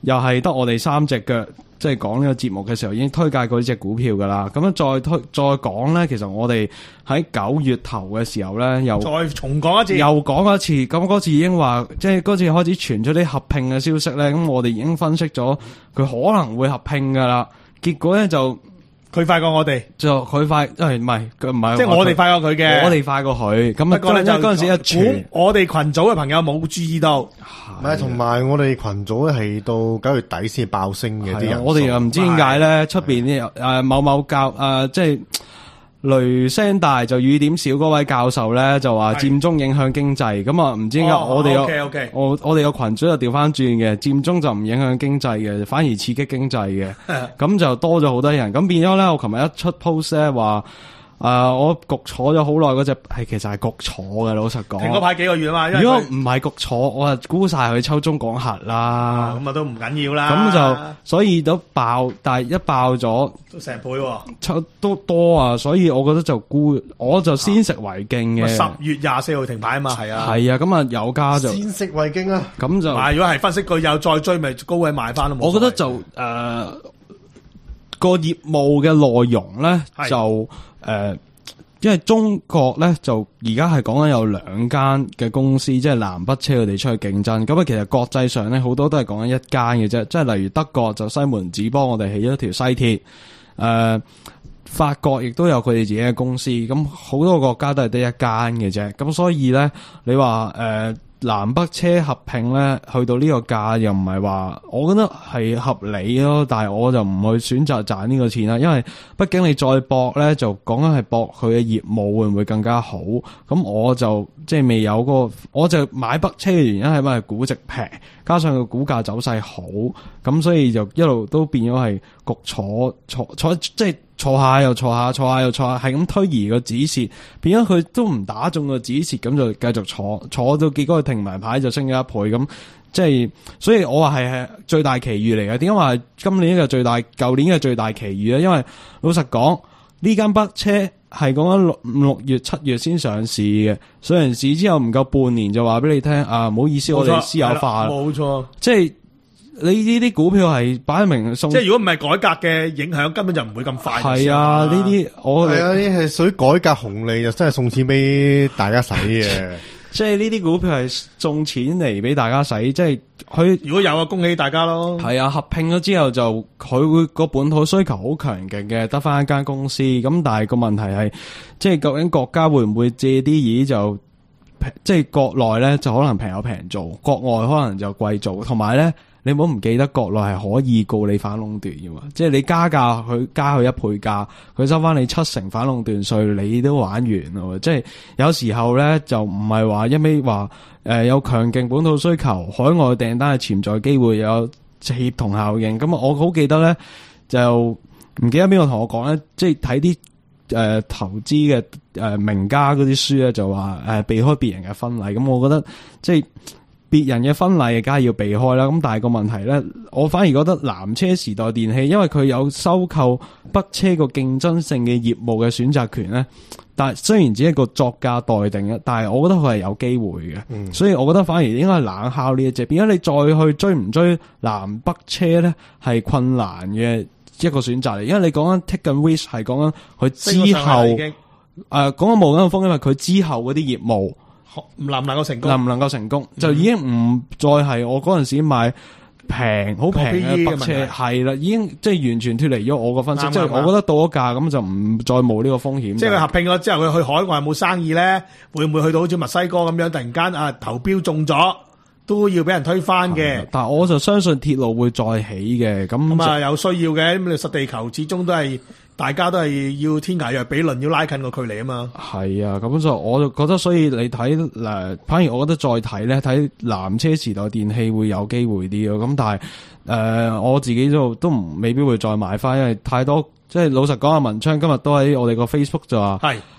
又係得我哋三隻腳，即係講呢個節目嘅時候已經推介過呢隻股票噶啦。咁樣再推再講咧，其實我哋喺九月頭嘅時候咧，又再重講一次， 又講一次。咁嗰次已經話，即係嗰次開始傳出啲合併嘅消息咧，咁我哋已經分析咗佢可能會合併噶啦。結果咧就。 佢快過我哋， 就佢快，因為唔係佢唔係， 即係我哋快過佢嘅， 我哋快過佢。咁啊，嗰陣嗰陣時一傳， 我哋群組嘅朋友冇注意到， 唔係同埋我哋群組咧係到九月底先爆升嘅啲人， 我哋又唔知點解咧，出邊啲誒某某教誒即係。雷聲大就雨點少嗰位教授咧就話佔中影響經濟，咁啊唔知點解我哋有、 哦 okay, okay. 我我哋個群組就調翻轉嘅，佔中就唔影響經濟嘅，反而刺激經濟嘅，咁就多咗好多人，咁變咗咧我琴日一出 post 咧話。誒、呃，我焗坐咗好耐嗰隻係其實係焗坐嘅，老實講。 停嗰排幾個月啊嘛， 如果唔係焗坐，我啊估晒佢抽中港核啦。 咁啊都唔緊要啦。 咁就所以都爆，但係一爆咗都成倍喎， 抽都多啊，所以我覺得就估，我就先食為敬嘅。 十、啊、月廿四號停牌啊嘛，係啊。 係啊，咁啊有家就先食為敬啊。 咁就， 如果係分析佢又再追，咪高位買翻咯。 我覺得就誒、呃那個業務嘅內容咧就誒。呃因為中國咧就而家係講緊有兩間嘅公司，即係南北車佢哋出去競爭。咁啊，其實國際上咧好多都係講緊一間嘅啫。即係例如德國就西門子幫我哋起咗條西鐵，誒、呃，法國亦都有佢哋自己嘅公司。咁好多個國家都係得一間嘅啫。咁所以咧，你話誒。呃南北車合併咧，去到呢個價又唔係話，我覺得係合理咯。但係我就唔去選擇賺呢個錢啦，因為畢竟你再搏咧，就講緊係搏佢嘅業務會唔會更加好。咁我就即係未有個，我就買北車嘅原因係因為估值平，加上個股價走勢好，咁所以就一路都變咗係焗坐坐坐，即係。坐下又坐下，坐下又坐下，係咁推移個止蝕，變咗佢都唔打中個止蝕，咁就繼續坐，坐到結果佢停埋牌就升咗一倍，咁即係，所以我話係係最大奇遇嚟嘅。點解話今年嘅最大，舊年嘅最大奇遇咧？因為老實講，呢間北車係講緊六五六月、七月先上市嘅，上完市之後唔夠半年就話俾你聽啊，唔好意思，我哋私有化， 冇錯， 即係。你呢啲股票係擺明送， 即係如果唔係改革嘅影響，根本就唔會咁快。 係啊，呢啲我係啊，呢係屬於改革紅利，就真係送錢俾大家使嘅。 即係呢啲股票係送錢嚟俾大家使，即係佢如果有啊，恭喜大家咯。 係啊，合併咗之後就佢會個本土需求好強勁嘅，得翻一間公司。咁但係個問題係，即係究竟國家會唔會借啲嘢就，即係國內咧就可能平有平做，國外可能就貴做，同埋咧。你唔好唔記得，國內係可以告你反壟斷嘅嘛？即係你加價，佢加佢一倍價，佢收翻你七成反壟斷稅，你都玩完咯。即係有時候咧，就唔係話一味話誒有強勁本土需求，海外訂單係潛在機會有協同效應。咁啊，我好記得咧，就唔記得邊個同我講咧，即係睇啲誒投資嘅誒、呃、名家嗰啲書咧，就話誒、呃、避開別人嘅婚禮。咁我覺得即係。別人嘅婚禮梗係要避開啦，咁但係個問題咧，我反而覺得南車時代電器，因為佢有收購北車個競爭性嘅業務嘅選擇權咧，但係雖然只係一個作價待定嘅，但係我覺得佢係有機會嘅，嗯、所以我覺得反而應該係冷敲呢一隻，變咗你再去追唔追南北車咧，係困難嘅一個選擇嚟，因為你講緊 take and risk 係講緊佢之後，誒講緊冇咁嘅風險，因為佢之後嗰啲業務。 能唔能夠成功？ 能唔能夠成功？嗯、就已經唔再係我嗰陣時買平好平嘅北車，係啦，已經即係完全脫離咗我個分析。即係我覺得到咗價咁就唔再冇呢個風險。即係佢合併咗之後，佢去海外有冇生意咧？會唔會去到好似墨西哥咁樣，突然間啊投標中咗，都要俾人推翻嘅？但係我就相信鐵路會再起嘅。咁咁啊有需要嘅。咁你實地球始終都係。大家都係要天涯若比鄰，要拉近個距離啊嘛。係啊，咁就我就覺得，所以你睇誒，反而我覺得再睇咧，睇南車時代電器會有機會啲咯。咁但係誒、呃，我自己就都唔未必會再買翻，因為太多。即係老實講，阿文昌今日都喺我哋個 Facebook 就話，係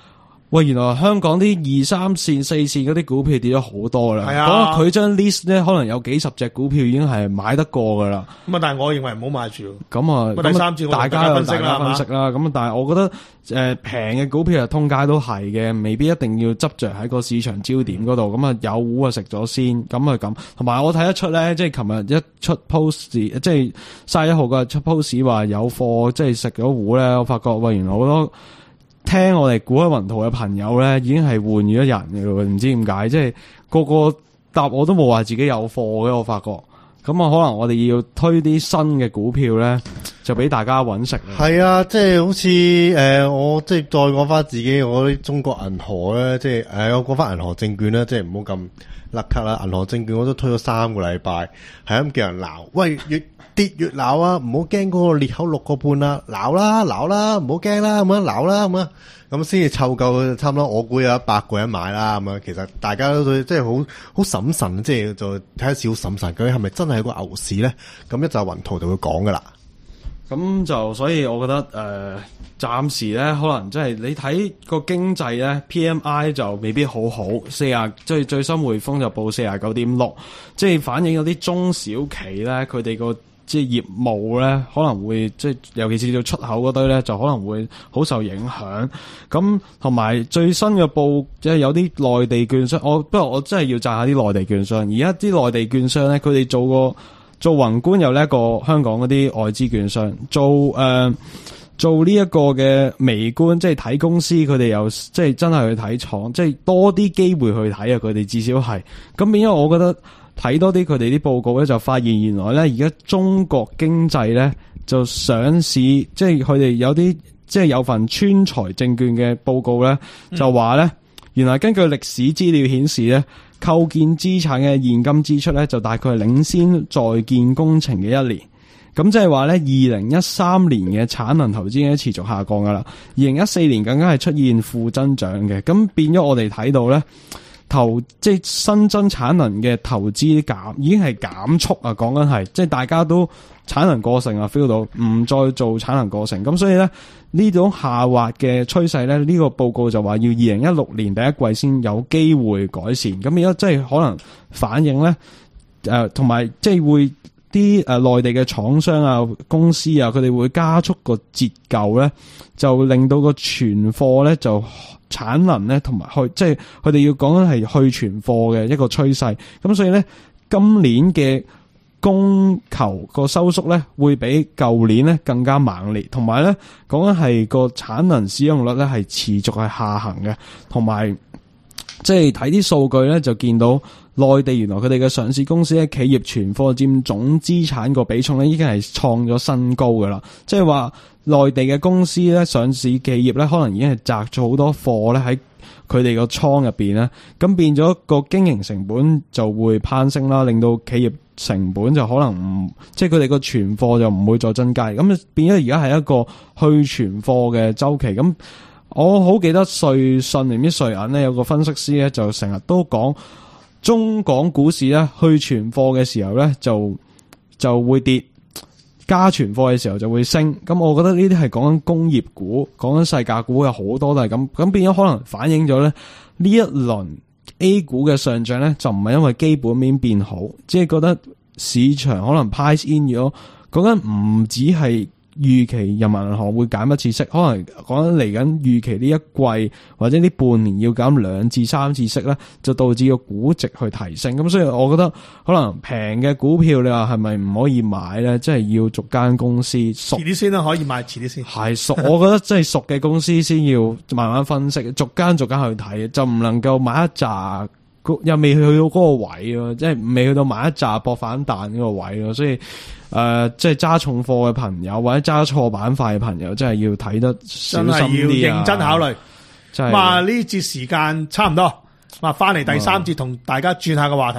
喂，原來香港啲二三線、四線嗰啲股票跌咗好多啦。 係啊， 佢張 list 咧，可能有幾十隻股票已經係買得過噶啦。 咁啊，但係我認為唔好買住。 咁啊， 第三節大家有分析啦， 分析啦。咁但係我覺得誒平嘅股票係通街都係嘅，未必一定要執着喺個市場焦點嗰度。咁啊有糊啊食咗先，咁啊咁。同埋我睇得出咧，即係琴日一出 post，即係卅一號嘅出 post 話有貨，即係食咗糊咧。我發覺喂，原來好多聽我哋股海雲圖嘅朋友咧，已經係換咗人嘅咯，唔知點解，即係個個答我都冇話自己有貨嘅，我發覺。咁啊，可能我哋要推啲新嘅股票咧，就俾大家揾食。 係啊，即係好似誒、呃，我即係再講翻自己我啲中國銀河咧，即係誒、呃，我講翻銀河證券咧，即係唔好咁甩咳啦。銀河證券我都推咗三個禮拜，係咁叫人鬧，喂，越跌越鬧啊，唔好驚嗰個裂口六個半啦，鬧啦鬧啦，唔好驚啦，咁樣鬧啦，咁啊，咁先至湊夠差唔多，我估有一百個人買啦，咁啊，其實大家都即係好好審慎，即係就睇下少審慎，究竟係咪真係個牛市咧？咁一就雲圖就會講噶啦。 咁就所以我覺得誒、呃，暫時咧可能即係你睇個經濟咧 P M I 就未必好好，四啊即係最新匯豐就報四啊九點六，即係反映有啲中小企咧佢哋個即係業務咧可能會即係尤其是到出口嗰堆咧就可能會好受影響。咁同埋最新嘅報即係有啲內地券商，我不過我真係要讚下啲內地券商。而家啲內地券商咧，佢哋做過。做宏觀有呢一個香港嗰啲外資券商，做誒、呃、做呢一個嘅微觀，即係睇公司，佢哋又即係真係去睇廠，即係多啲機會去睇啊！佢哋至少係咁變咗，我覺得睇多啲佢哋啲報告咧，就發現原來咧而家中國經濟咧就上市，即係佢哋有啲即係有份川財證券嘅報告咧，就話咧、嗯、原來根據歷史資料顯示咧。構建資產嘅現金支出咧，就大概係領先在建工程嘅一年。咁即係話咧，二零一三年嘅產能投資咧持續下降噶啦，二零一四年更加係出現負增長嘅。咁變咗我哋睇到咧，投即係新增產能嘅投資減已經係減速啊！講緊係即係大家都產能過剩啊 ，feel 到唔再做產能過剩。咁所以咧呢種下滑嘅趨勢咧，呢、這個報告就話要二零一六年第一季先有機會改善。咁而家即係可能反映咧，誒同埋即係會啲誒內地嘅廠商啊、公司啊，佢哋會加速個折舊咧，就令到個存貨咧就產能咧同埋去即係佢哋要講緊係去存貨嘅一個趨勢。咁所以咧今年嘅供求個收縮咧，會比舊年咧更加猛烈，同埋咧講緊係個產能使用率咧係持續係下行嘅，同埋即係睇啲數據咧就見到內地原來佢哋嘅上市公司咧企業存貨佔總資產個比重咧已經係創咗新高噶啦，即係話內地嘅公司咧上市企業咧可能已經係摘咗好多貨咧喺佢哋個倉入邊咧，咁變咗個經營成本就會攀升啦，令到企業成本就可能唔，即係佢哋個存貨就唔會再增加，咁變咗而家係一個去存貨嘅周期。咁我好記得瑞信定唔知瑞銀咧有個分析師咧就成日都講中港股市咧去存貨嘅時候咧就就會跌，加存貨嘅時候就會升。咁我覺得呢啲係講緊工業股，講緊世界股有好多都係咁，咁變咗可能反映咗咧呢一輪 A 股嘅上漲咧就唔係因為基本面變好，即係覺得市場可能 price in 咗，講緊唔止係預期人民銀行會減一次息，可能講緊嚟緊預期呢一季或者呢半年要減兩至三次息咧，就導致個估值去提升。咁所以我覺得可能平嘅股票你話係咪唔可以買咧？即係要逐間公司熟， 遲啲先啦，可以買遲啲先。 係熟，我覺得即係熟嘅公司先要慢慢分析，逐間逐間去睇，就唔能夠買一紮。又未去到嗰個位咯，即係未去到買一紮博反彈嗰個位咯，所以誒、呃，即係揸重貨嘅朋友或者揸錯板塊嘅朋友，真係要睇得小心啲啊！ 真係要認真考慮。 真係。 咁啊，呢節時間差唔多，咁啊，翻嚟第三節同大家轉下個話題。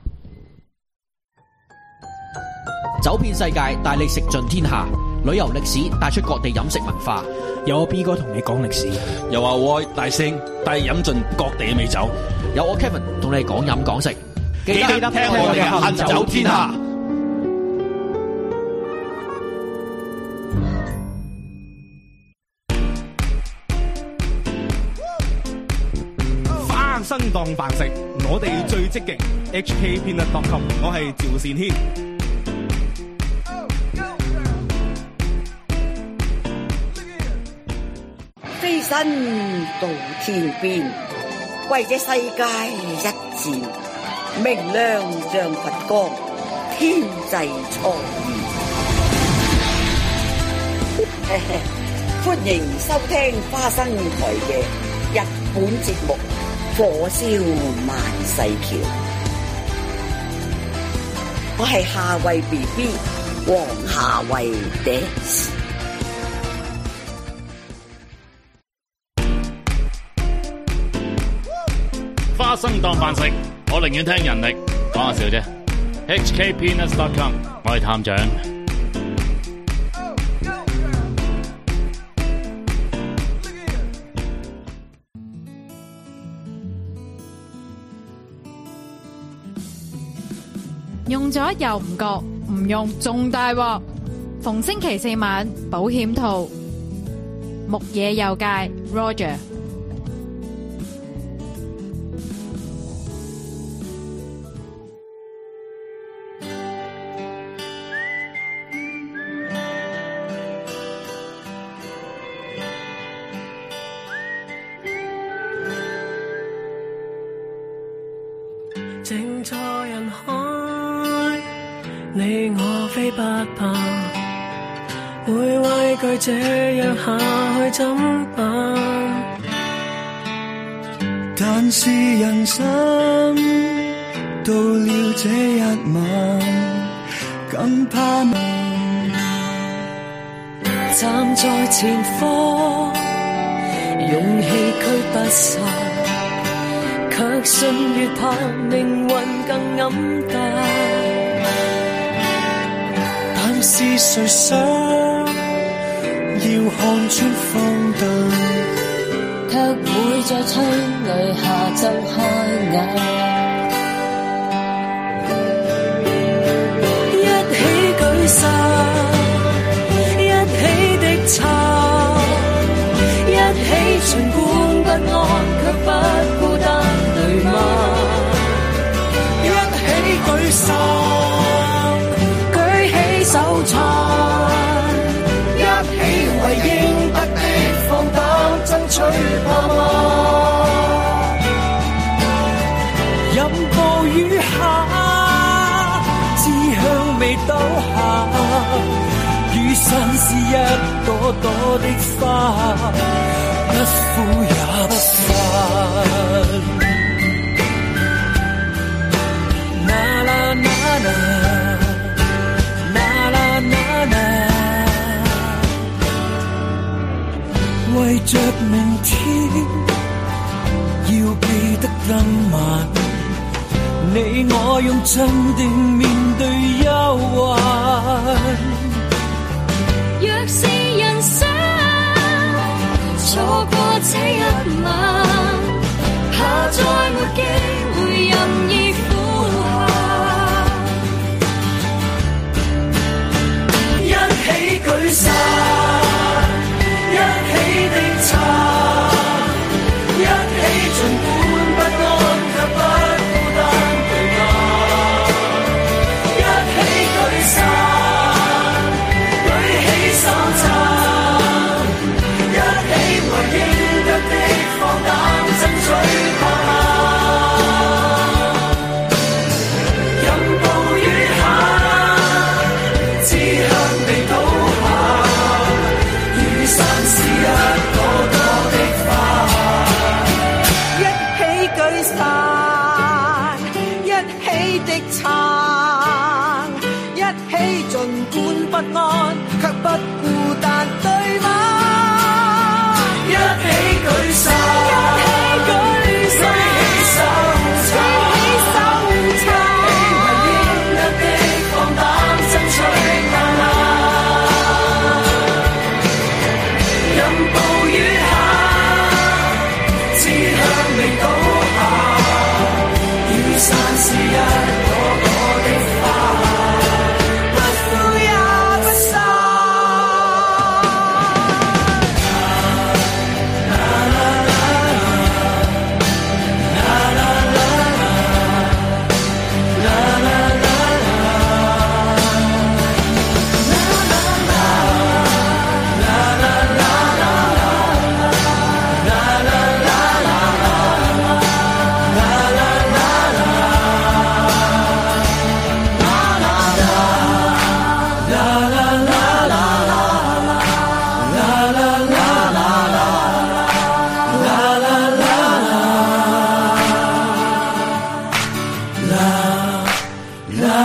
走遍世界，帶你食盡天下。旅遊歷史帶出各地飲食文化。 有我 B 哥同你講歷史， 有阿 Y 大聲帶你飲盡各地嘅美酒， 有我 Kevin 同你講飲講食。 記得聽我哋嘅行走天下。 當飯食，我哋最積極。H K Peanut dot com， 我係趙善軒。 飛身到天邊，為這世界一戰，明亮像佛光，天際初現。歡迎收聽花生台嘅日本節目《火燒萬世橋》，我係夏慧 B B 黃夏慧 dance。 花生當飯食，我寧願聽人力，講下笑啫。H K Peanut dot com， 我係探長。 用咗又唔覺，唔用仲大鑊。逢星期四晚保險套，木野佑介 Roger。 靜坐人海，你我非不怕，會畏懼這樣下去怎辦？但是人生到了這一晚，更怕問站在前方，勇氣驅不散，卻信越怕命運更黯淡。但是誰想要看穿荒誕，卻會在窗裏下睜開眼。一起舉傘，一起的撐，一起儘管不安卻不孤單，對嗎？一起舉傘，舉起手撐，一起為應得的放膽爭取，怕嗎？任暴雨下，志向未倒下，雨傘是一朵朵的花，不枯也不散。啦啦啦啦，啦啦啦啦，為着明天要記得今晚，你我用鎮定面對憂患。若是人生錯過這一晚，下再沒機會任意呼喊。一起舉傘，一起的撐，一起儘管不安卻不孤單，對嗎？一起舉傘，舉起手撐，一起為應得的放膽爭取，怕嗎？任暴雨下，志向未倒下，雨傘是一朵朵的花。一起舉傘，一起的撐，一起儘管不安卻不孤單，對嗎？一起舉傘，一起舉傘，舉起手撐，舉起手撐，為應得的放膽爭取，怕嗎？任暴雨下，志向未倒下，雨傘是一朵朵的花，不枯也不散。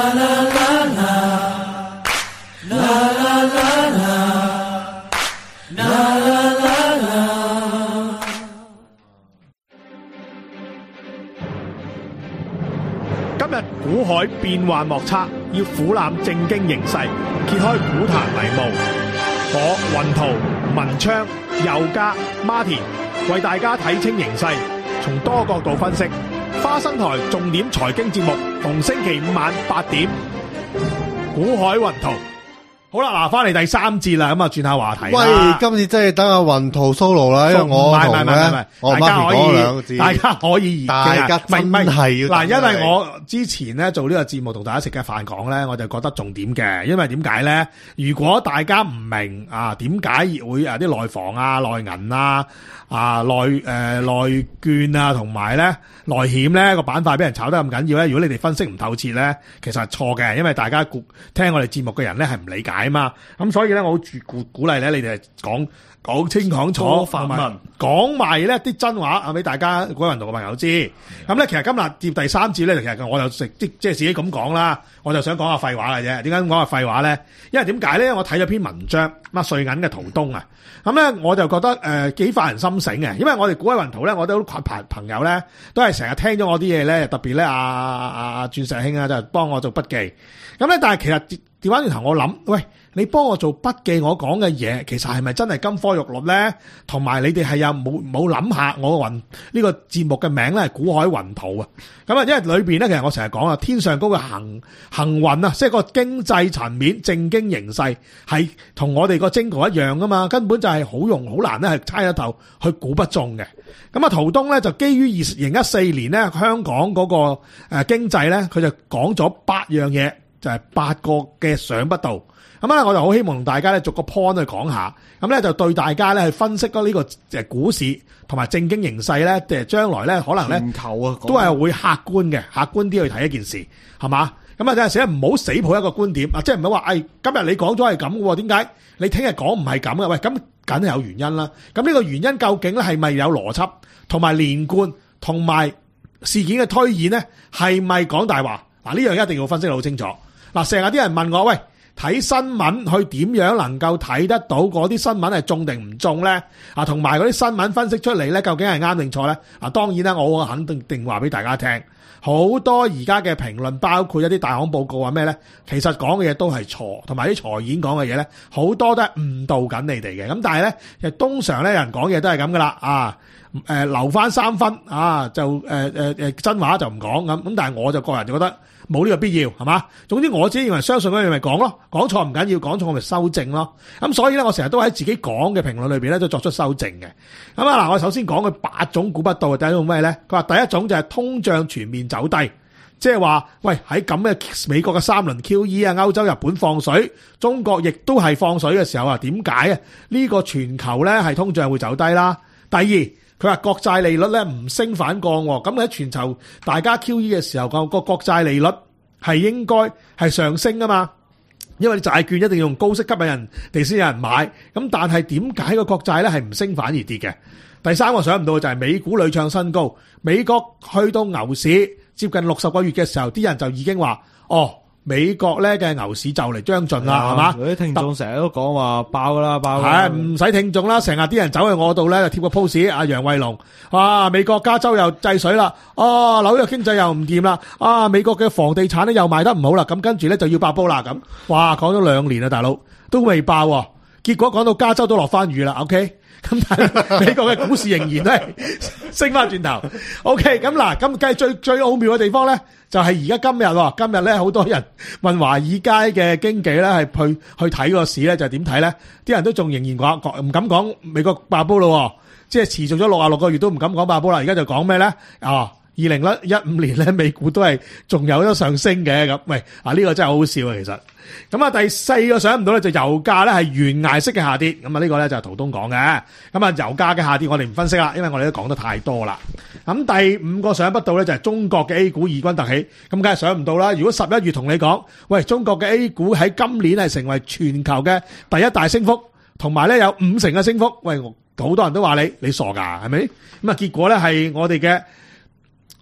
今日股海變幻莫測，要俯瞰正經形勢，揭開股壇迷霧。我雲圖、文昌、佑嘉、Martin 為大家睇清形勢，從多角度分析。花生台重點財經節目，逢星期五晚八點，股海雲圖。好啦，嗱，翻嚟第三節啦，咁啊轉下話題啦。 喂，今次真係等阿雲圖 solo 啦，因為我同咧，我媽咪講兩個字， 大家可以， 大家真係要嗱，因為我之前咧做呢個節目同大家食嘅飯講咧，我就覺得重點嘅，因為點解咧？如果大家唔明啊，點解會啊啲內房啊、內銀啊、啊內誒內券啊，同埋咧內險咧個板塊俾人炒得咁緊要咧，如果你哋分析唔透徹咧，其實係錯嘅，因為大家聽我哋節目嘅人咧係唔理解啊嘛，咁所以咧我好鼓鼓勵咧你哋講講清講楚， 發問講埋咧啲真話啊俾大家各位運動嘅朋友知。咁咧其實今日接第三節咧，其實我就食即即係自己咁講啦，我就想講下廢話嘅啫。點解咁講下廢話咧？因為點解咧？我睇咗篇文章，乜瑞銀嘅圖東啊，咁咧我就覺得誒幾發人心醒嘅，因為我哋股海雲圖咧，我都群朋朋友咧都係成日聽咗我啲嘢咧，特別咧阿阿阿鑽石兄啊，就幫我做筆記。咁咧，但係其實調翻轉頭我諗，喂，你幫我做筆記，我講嘅嘢其實係咪真係金科玉律咧？同埋你哋係有冇冇諗下我雲呢個節目嘅名咧係股海雲圖啊？咁啊，因為裏邊咧其實我成日講啊，天上高嘅行行運啊，即係個經濟層面正經形勢係同我哋個精圖一樣噶嘛，根本就係好用好難咧係猜得透去估不中嘅。咁啊，圖東咧就基於二零一四年咧香港嗰個誒經濟咧，佢就講咗八樣嘢。就係八個嘅想不到，咁啊，我就好希望同大家咧逐個 point 去講下，咁咧就對大家咧去分析嗰呢個誒股市同埋正經形勢咧，誒將來咧可能咧都係會客觀嘅，客觀啲去睇一件事，係嘛？咁啊，有陣時唔好死抱一個觀點啊，即係唔好話誒今日你講咗係咁嘅喎，點解你聽日講唔係咁嘅？喂，咁梗係有原因啦。咁呢個原因究竟咧係咪有邏輯同埋連貫同埋事件嘅推演咧，係咪講大話？嗱，呢樣一定要分析得好清楚。嗱，成日啲人問我，喂，睇新聞去點樣能夠睇得到嗰啲新聞係中定唔中咧？啊，同埋嗰啲新聞分析出嚟咧，究竟係啱定錯咧？啊，當然啦，我肯定定話俾大家聽，好多而家嘅評論，包括一啲大行報告話咩咧，其實講嘅嘢都係錯，同埋啲財演講嘅嘢咧，好多都係誤導緊你哋嘅。咁但係咧，其實通常咧，人講嘢都係咁噶啦，啊。誒、呃，留翻三分啊，就誒誒誒真話就唔講咁，咁但係我就個人就覺得冇呢個必要，係嘛？總之我自己認為相信嗰樣咪講咯，講錯唔緊要，講錯我咪修正咯。咁所以咧，我成日都喺自己講嘅評論裏邊咧，都作出修正嘅。咁啊嗱，我首先講佢八種估不到，第一種咩咧？佢話第一種就係通脹全面走低，即係話喂喺咁嘅美國嘅三輪 Q E 啊，歐洲、日本放水，中國亦都係放水嘅時候啊，點解啊？呢個全球咧係通脹會走低啦。第二。佢話國債利率咧唔升反降，咁喺全球大家 Q E 嘅時候，個個國債利率係應該係上升噶嘛，因為債券一定要用高息吸引人哋先有人買，咁但係點解個國債咧係唔升反而跌嘅？第三個想唔到嘅就係美股屢創新高，美國去到牛市接近六十個月嘅時候，啲人就已經話哦。美國咧嘅牛市就嚟將盡啦，係嘛？ 嗰啲聽眾成日都講話爆啦，爆啦，係唔使聽眾啦，成日啲人走去我度咧，貼個 post， 阿楊衛龍，哇！美國加州又制水啦，啊紐約經濟又唔掂啦，啊美國嘅房地產咧又賣得唔好啦，咁跟住咧就要爆煲啦，咁哇講咗兩年啦，大佬都未爆，結果講到加州都落翻雨啦 ，OK。咁但係美國嘅股市仍然都係升翻轉頭。OK， 咁嗱，咁梗係最最奧妙嘅地方咧，就係而家今日喎。今日咧好多人問華爾街嘅經紀咧，係去去睇個市咧，就點睇咧？啲人都仲仍然講唔敢講美國爆煲咯，即係持續咗六十六個月都唔敢講爆煲啦。而家就講咩咧？啊！二零一五年咧，美股都係仲有得上升嘅咁。喂，啊呢、這個真係好好笑啊！其實咁啊，第四個想唔到咧，就油價咧係懸崖式嘅下跌。咁啊，呢個咧就係陶東講嘅。咁啊，油價嘅下跌我哋唔分析啦，因為我哋都講得太多啦。咁第五個想不到咧，就係中國嘅 A 股異軍突起。咁梗係想唔到啦。如果十一月同你講，喂，中國嘅 A 股喺今年係成為全球嘅第一大升幅，同埋咧有五成嘅升幅，喂，好多人都話你你傻噶，係咪？咁啊，結果咧係我哋嘅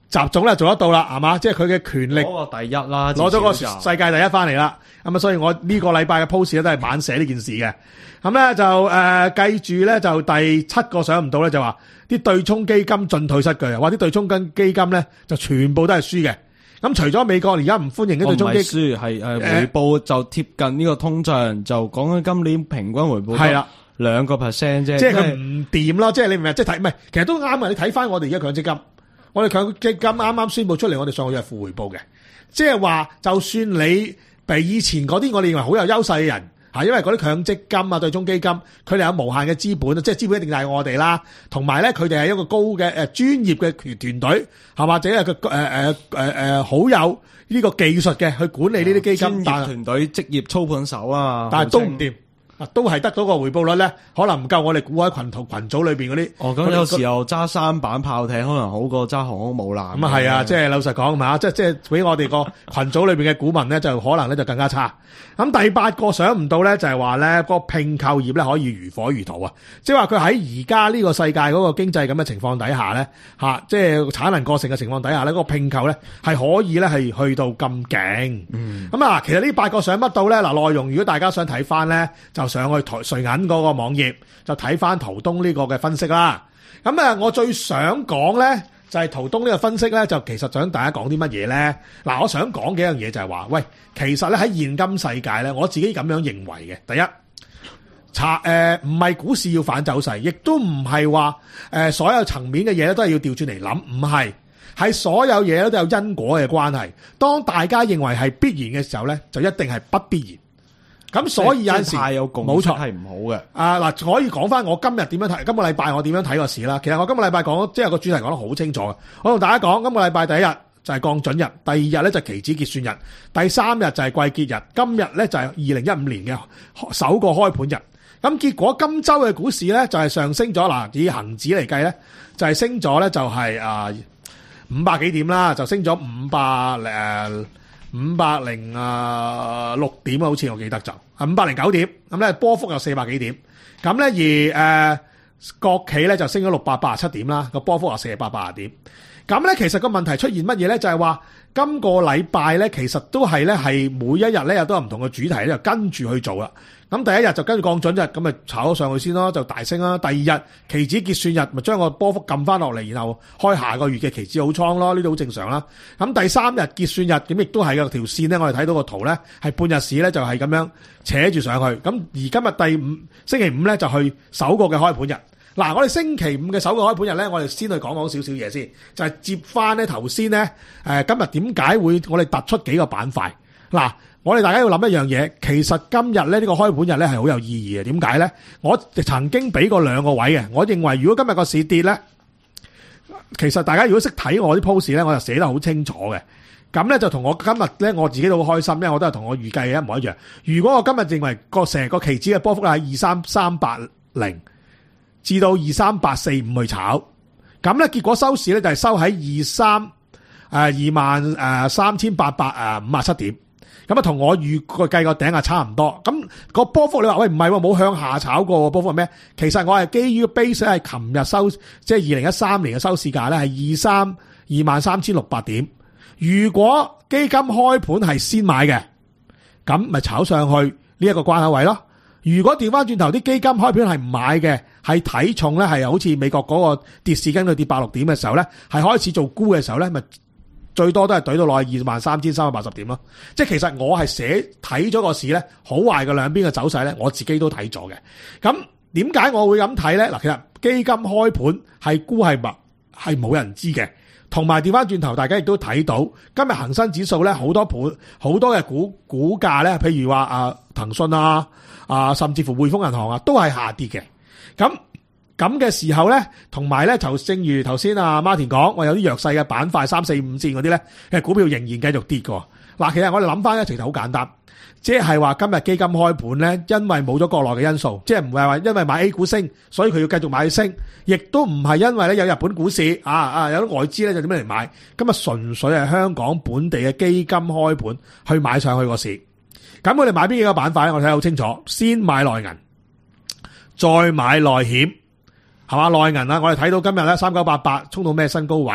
習總咧做得到啦，係嘛？即係佢嘅權力攞個第一啦， 攞咗個世界第一翻嚟啦。咁啊，所以我呢個禮拜嘅 post 咧都係晚寫呢件事嘅。咁咧就誒計住咧就第七個想唔到咧就話啲對沖基金進退失據啊！話啲對沖金基金咧就全部都係輸嘅。咁除咗美國而家唔歡迎啲對沖基金， 輸係誒回報就貼近呢個通脹，就講緊今年平均回報係啦兩個 percent 啫。 即係佢唔掂咯。即係你明唔明？即係睇唔係，其實都啱啊！你睇翻我哋而家強積金，我哋強積金啱啱宣佈出嚟，我哋上個月係負回報嘅。即係話，就算你比以前嗰啲我哋認為好有優勢嘅人。係，因為嗰啲強積金啊、對沖基金，佢哋有無限嘅資本，即係資本一定大過我哋啦。同埋咧，佢哋係一個高嘅誒專業嘅團隊，係或者係個誒誒誒誒好有呢個技術嘅去管理呢啲基金。 專業團隊、職業操盤手啊， 但係都唔掂。都係得到個回報率咧，可能唔夠我哋估喺群圖群組裏邊嗰啲。 哦，咁有時候揸三板炮艇可能好過揸航空母艦。 咁啊係啊，即係老實講嘛，即係即係俾我哋個群組裏邊嘅股民咧，就可能咧就更加差。咁第八個想唔到咧，就係話咧個併購業咧可以如火如荼啊！即係話佢喺而家呢個世界嗰個經濟咁嘅情況底下咧，嚇即係產能過剩嘅情況底下咧，嗰個併購咧係可以咧係去到咁勁。嗯。咁啊，其實呢八個想乜到咧？嗱，內容如果大家想睇翻咧，就上去台瑞銀嗰個網頁就睇翻陶東呢個嘅分析啦。咁啊，我最想講咧就係陶東呢個分析咧，就其實想大家講啲乜嘢咧？嗱，我想講幾樣嘢就係話，喂，其實咧喺現今世界咧，我自己咁樣認為嘅。第一，查誒唔係股市要反走勢，亦都唔係話誒所有層面嘅嘢咧都係要調轉嚟諗，唔係，係所有嘢咧都有因果嘅關係。當大家認為係必然嘅時候咧，就一定係不必然。咁所以有陣時冇錯係唔好嘅。啊嗱，可以講翻我今日點樣睇，今個禮拜我點樣睇個市啦。其實我今個禮拜講，即係個主題講得好清楚嘅。我同大家講，今個禮拜第一日就係降準日，第二日咧就期指結算日，第三日就係季結日，今日咧就係二零一五年嘅首個開盤日。咁結果今週嘅股市咧就係上升咗嗱，以恒指嚟計咧就係升咗咧就係啊五百幾點啦，就升咗五百誒。五百零啊六點啊，好似我記得就係五百零九點，咁咧波幅有四百幾點，咁咧而誒、呃、國企咧就升咗六百八十七點啦，個波幅有四百八十點，咁咧其實個問題出現乜嘢咧？就係話今個禮拜咧，其實都係咧係每一日咧有都有唔同嘅主題咧，就跟住去做啦。咁第一日就跟住降準日，咁咪炒咗上去先咯，就大升啦。第二日期指結算日，咪將個波幅撳翻落嚟，然後開下個月嘅期指好倉咯，呢啲好正常啦。咁第三日結算日，咁亦都係個條線咧，我哋睇到個圖咧，係半日市咧就係咁樣扯住上去。咁而今日第五星期五咧就去首個嘅開盤日。嗱，我哋星期五嘅首個開盤日咧，我哋先去講講少少嘢先，就係接翻咧頭先咧，誒今日點解會我哋突出幾個板塊？嗱。我哋大家要諗一樣嘢，其實今日咧呢個開盤日咧係好有意義嘅。點解咧？我曾經俾過兩個位嘅，我認為如果今日個市跌咧，其實大家如果識睇我啲 post 咧，我就寫得好清楚嘅。咁咧就同我今日咧我自己都好開心，因為我都係同我預計嘅一模一樣。如果我今日認為個成個期指嘅波幅係二三三八零至到二三八四五去炒，咁咧結果收市咧就係收喺二三誒二萬誒三千八百誒五十七點。咁啊，同我預個計個頂啊差唔多。咁個波幅你話喂唔係喎，冇向下炒過波幅係咩？其實我係基於 base 係琴日收，即係二零一三年嘅收市價咧係二三二萬三千六百點。如果基金開盤係先買嘅，咁咪炒上去呢一個關口位咯。如果調翻轉頭啲基金開盤係唔買嘅，係睇重咧係好似美國嗰個跌市跟佢跌百六點嘅時候咧，係開始做沽嘅時候咧，咪最多都係懟到落去二萬三千三百八十點咯，即係其實我係寫睇咗個市咧，好壞嘅兩邊嘅走勢咧，我自己都睇咗嘅。咁點解我會咁睇咧？嗱，其實基金開盤係沽係密係冇人知嘅，同埋調翻轉頭，大家亦都睇到今日恒生指數咧好多盤好多嘅股股價咧，譬如話啊騰訊啊啊，甚至乎匯豐銀行啊，都係下跌嘅。咁咁嘅時候咧，同埋咧就正如頭先阿 Martin 講，我有啲弱勢嘅板塊三四五線嗰啲咧，嘅股票仍然繼續跌嘅。嗱，其實我哋諗翻咧，其實好簡單，即係話今日基金開盤咧，因為冇咗國內嘅因素，即係唔係話因為買 A 股升，所以佢要繼續買升，亦都唔係因為咧有日本股市啊啊有啲外資咧就點樣嚟買，今日純粹係香港本地嘅基金開盤去買上去個市。咁我哋買邊幾個板塊咧？我睇得好清楚，先買內銀，再買內險。係嘛，內銀啊，我哋睇到今日咧三九八八衝到咩新高位，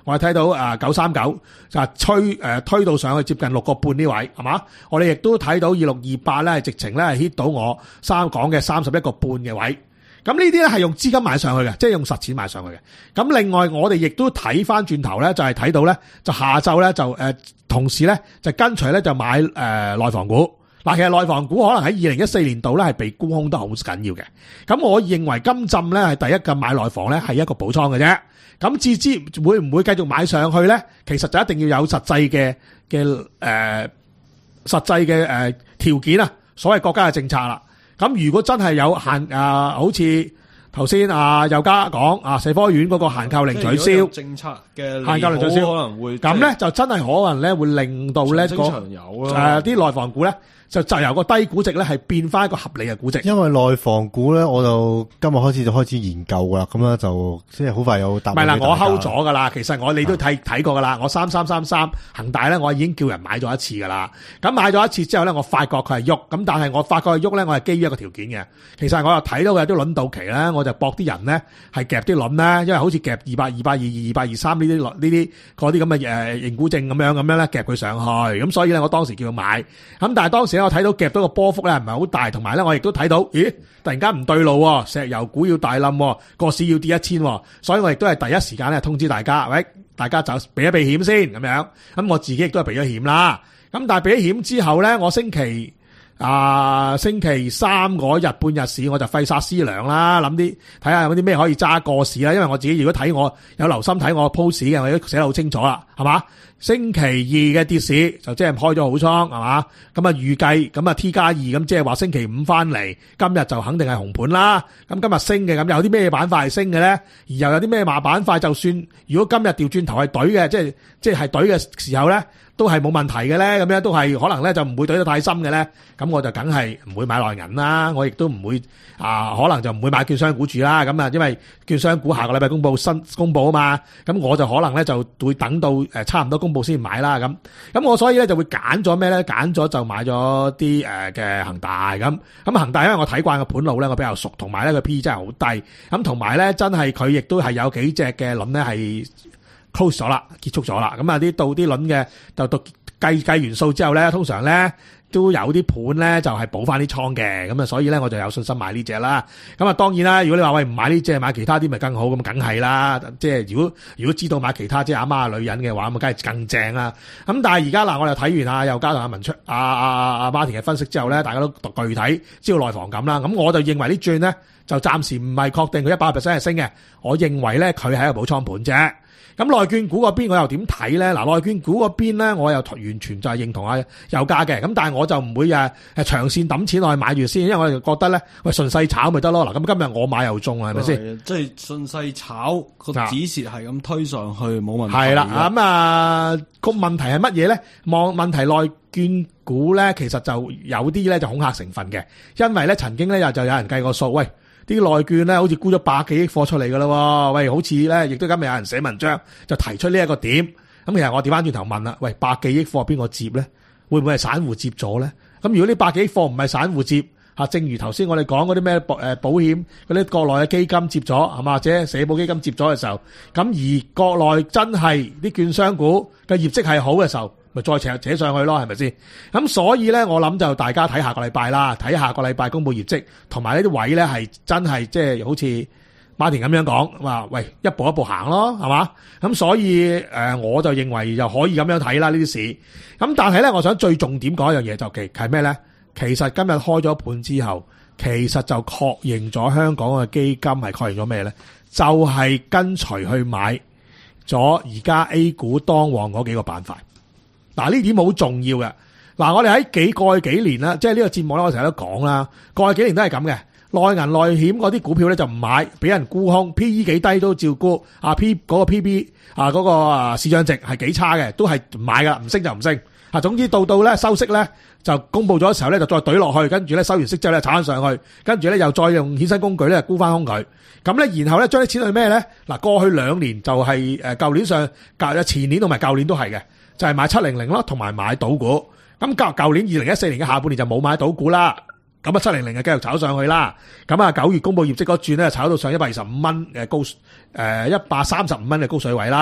我哋睇到啊九三九就係推誒推到上去接近六個半呢位係嘛？我哋亦都睇到二六二八咧，直情咧係 hit 到我三講嘅三十一個半嘅位。咁呢啲咧係用資金買上去嘅，即係用實錢買上去嘅。咁另外我哋亦都睇翻轉頭咧，就係睇到咧，就下晝咧就誒同時咧就跟隨咧就買誒內房股。嗱，其實內房股可能喺二零一四年度咧係被沽空得好緊要嘅。咁我認為今浸咧係第一個買內房咧係一個補倉嘅啫。咁至知會唔會繼續買上去咧？其實就一定要有實際嘅嘅誒實際嘅誒條件啊，所謂國家嘅政策啦。咁如果真係有限啊，好似頭先啊佑嘉講啊，社科院嗰個限購令取消， 政策嘅限購令取消可能會咁咧，就真係可能咧會令到咧個誒啲內房股咧。就就由個低估值咧，係變翻一個合理嘅估值。 因為內房股咧，我就今日開始就開始研究噶啦，咁咧就即係好快有答案。 唔係啦，我 hold 咗噶啦。其實我你都睇睇過噶啦。我三三三三恒大咧，我已經叫人買咗一次噶啦。咁買咗一次之後咧，我發覺佢係喐。咁但係我發覺佢喐咧，我係基於一個條件嘅。其實我又睇到有啲輪到期咧，我就搏啲人咧係夾啲輪咧，因為好似夾二百、二百二、二百二三呢啲呢啲嗰啲咁嘅誒認股證咁樣咁樣咧夾佢上去。咁所以咧，我當時叫佢買。咁但係當時咧，我睇到夾到個波幅咧唔係好大，同埋咧我亦都睇到，咦，突然間唔對路喎，石油股要大冧，個市要跌一千，所以我亦都係第一時間咧通知大家，喂，大家就避一避險先咁樣。咁我自己亦都係避咗險啦。咁但係避咗險之後咧，我星期啊星期三嗰日半日市我就費煞思量啦，諗啲睇下有啲咩可以揸過市啦。因為我自己如果睇我有留心睇我 post 嘅，我都寫得好清楚啦，係嘛？星期二嘅跌市就即係開咗好倉，係嘛？咁啊預計咁啊 T 加二咁，即係話星期五翻嚟，今日就肯定係紅盤啦。咁今日升嘅，咁有啲咩板塊係升嘅咧？而又有啲咩麻板塊，就算如果今日調轉頭係懟嘅，即係即係係懟嘅時候咧，都係冇問題嘅咧。咁樣都係可能咧就唔會懟得太深嘅咧。咁我就梗係唔會買內銀啦，我亦都唔會啊，可能就唔會買券商股住啦。咁啊，因為券商股下個禮拜公佈新公佈啊嘛，咁我就可能咧就會等到誒差唔多公佈先買啦。咁咁我所以咧就會揀咗咩咧？揀咗就買咗啲誒嘅恒大咁。咁恒大因為我睇慣個盤路咧，我比較熟，同埋咧個 P E 真係好低。咁同埋咧真係佢亦都係有幾隻嘅輪咧係 close 咗啦，結束咗啦。咁啊啲到啲輪嘅就到計計完數之後咧，通常咧都有啲盤咧就係補翻啲倉嘅。咁啊所以咧我就有信心買呢隻啦。咁啊當然啦，如果你話喂唔買呢隻買其他啲咪更好，咁梗係啦。即係如果如果知道買其他即係阿媽女人嘅話，咁梗係更正啦。咁但係而家嗱，我哋睇完啊佑嘉同阿文出阿阿阿馬田嘅分析之後咧，大家都具體知道內房咁啦。咁我就認為呢轉咧就暫時唔係確定佢一百 percent 係升嘅。我認為咧佢係一個補倉盤啫。咁內券股嗰邊我又點睇咧？嗱，內券股嗰邊咧，我又完全就係認同阿佑嘉嘅。咁但係我就唔會誒誒長線揼錢落去買住先，因為我就覺得咧，喂順勢炒咪得咯。嗱，咁今日我買又中啦，係咪先？ 即係順勢炒個止蝕係咁推上去冇問題。 係啦，咁啊個問題係乜嘢咧？望問題內券股咧，其實就有啲咧就恐嚇成分嘅，因為咧曾經咧又就有人計過數，喂。啲內券咧，好似沽咗百幾億貨出嚟噶啦，喂，好似咧，亦都今日有人寫文章就提出呢一個點。咁其實我調翻轉頭問啦，喂，百幾億貨邊個接咧？會唔會係散戶接咗咧？咁如果呢百幾億貨唔係散戶接，嚇，正如頭先我哋講嗰啲咩保誒保險嗰啲國內嘅基金接咗，係嘛？或者社保基金接咗嘅時候，咁而國內真係啲券商股嘅業績係好嘅時候，咪再扯扯上去咯，係咪先？咁所以咧，我諗就大家睇下個禮拜啦，睇下個禮拜公佈業績，同埋呢啲位咧係真係即係好似馬田咁樣講話，喂，一步一步行咯，係嘛？咁所以誒、呃，我就認為就可以咁樣睇啦呢啲市。咁但係咧，我想最重點講一樣嘢就其係咩咧？其實今日開咗盤之後，其實就確認咗香港嘅基金係確認咗咩咧？就係、是、跟隨去買咗而家 A 股當旺嗰幾個板塊。嗱，呢點好重要嘅。嗱，我哋喺幾過去幾年啦，即係呢個節目咧，我成日都講啦，過去幾年都係咁嘅。內銀內險嗰啲股票咧就唔買，俾人沽空 ，P E 幾低都照沽。啊 P 嗰個 P B 啊嗰個啊市賬值係幾差嘅，都係唔買噶，唔升就唔升。啊，總之到到咧收息咧就公佈咗嘅時候咧就再懟落去，跟住咧收完息之後咧炒翻上去，跟住咧又再用衍生工具咧沽翻空佢。咁咧然後咧將啲錢去咩咧？嗱，過去兩年就係誒舊年上舊前年同埋舊年都係嘅。就係買七零零咯，同埋買賭股。咁舊舊年二零一四年嘅下半年就冇買賭股啦。咁啊七零零就繼續炒上去啦。咁啊九月公佈業績嗰轉咧，炒到上一百二十五蚊嘅高誒一百三十五蚊嘅高水位啦。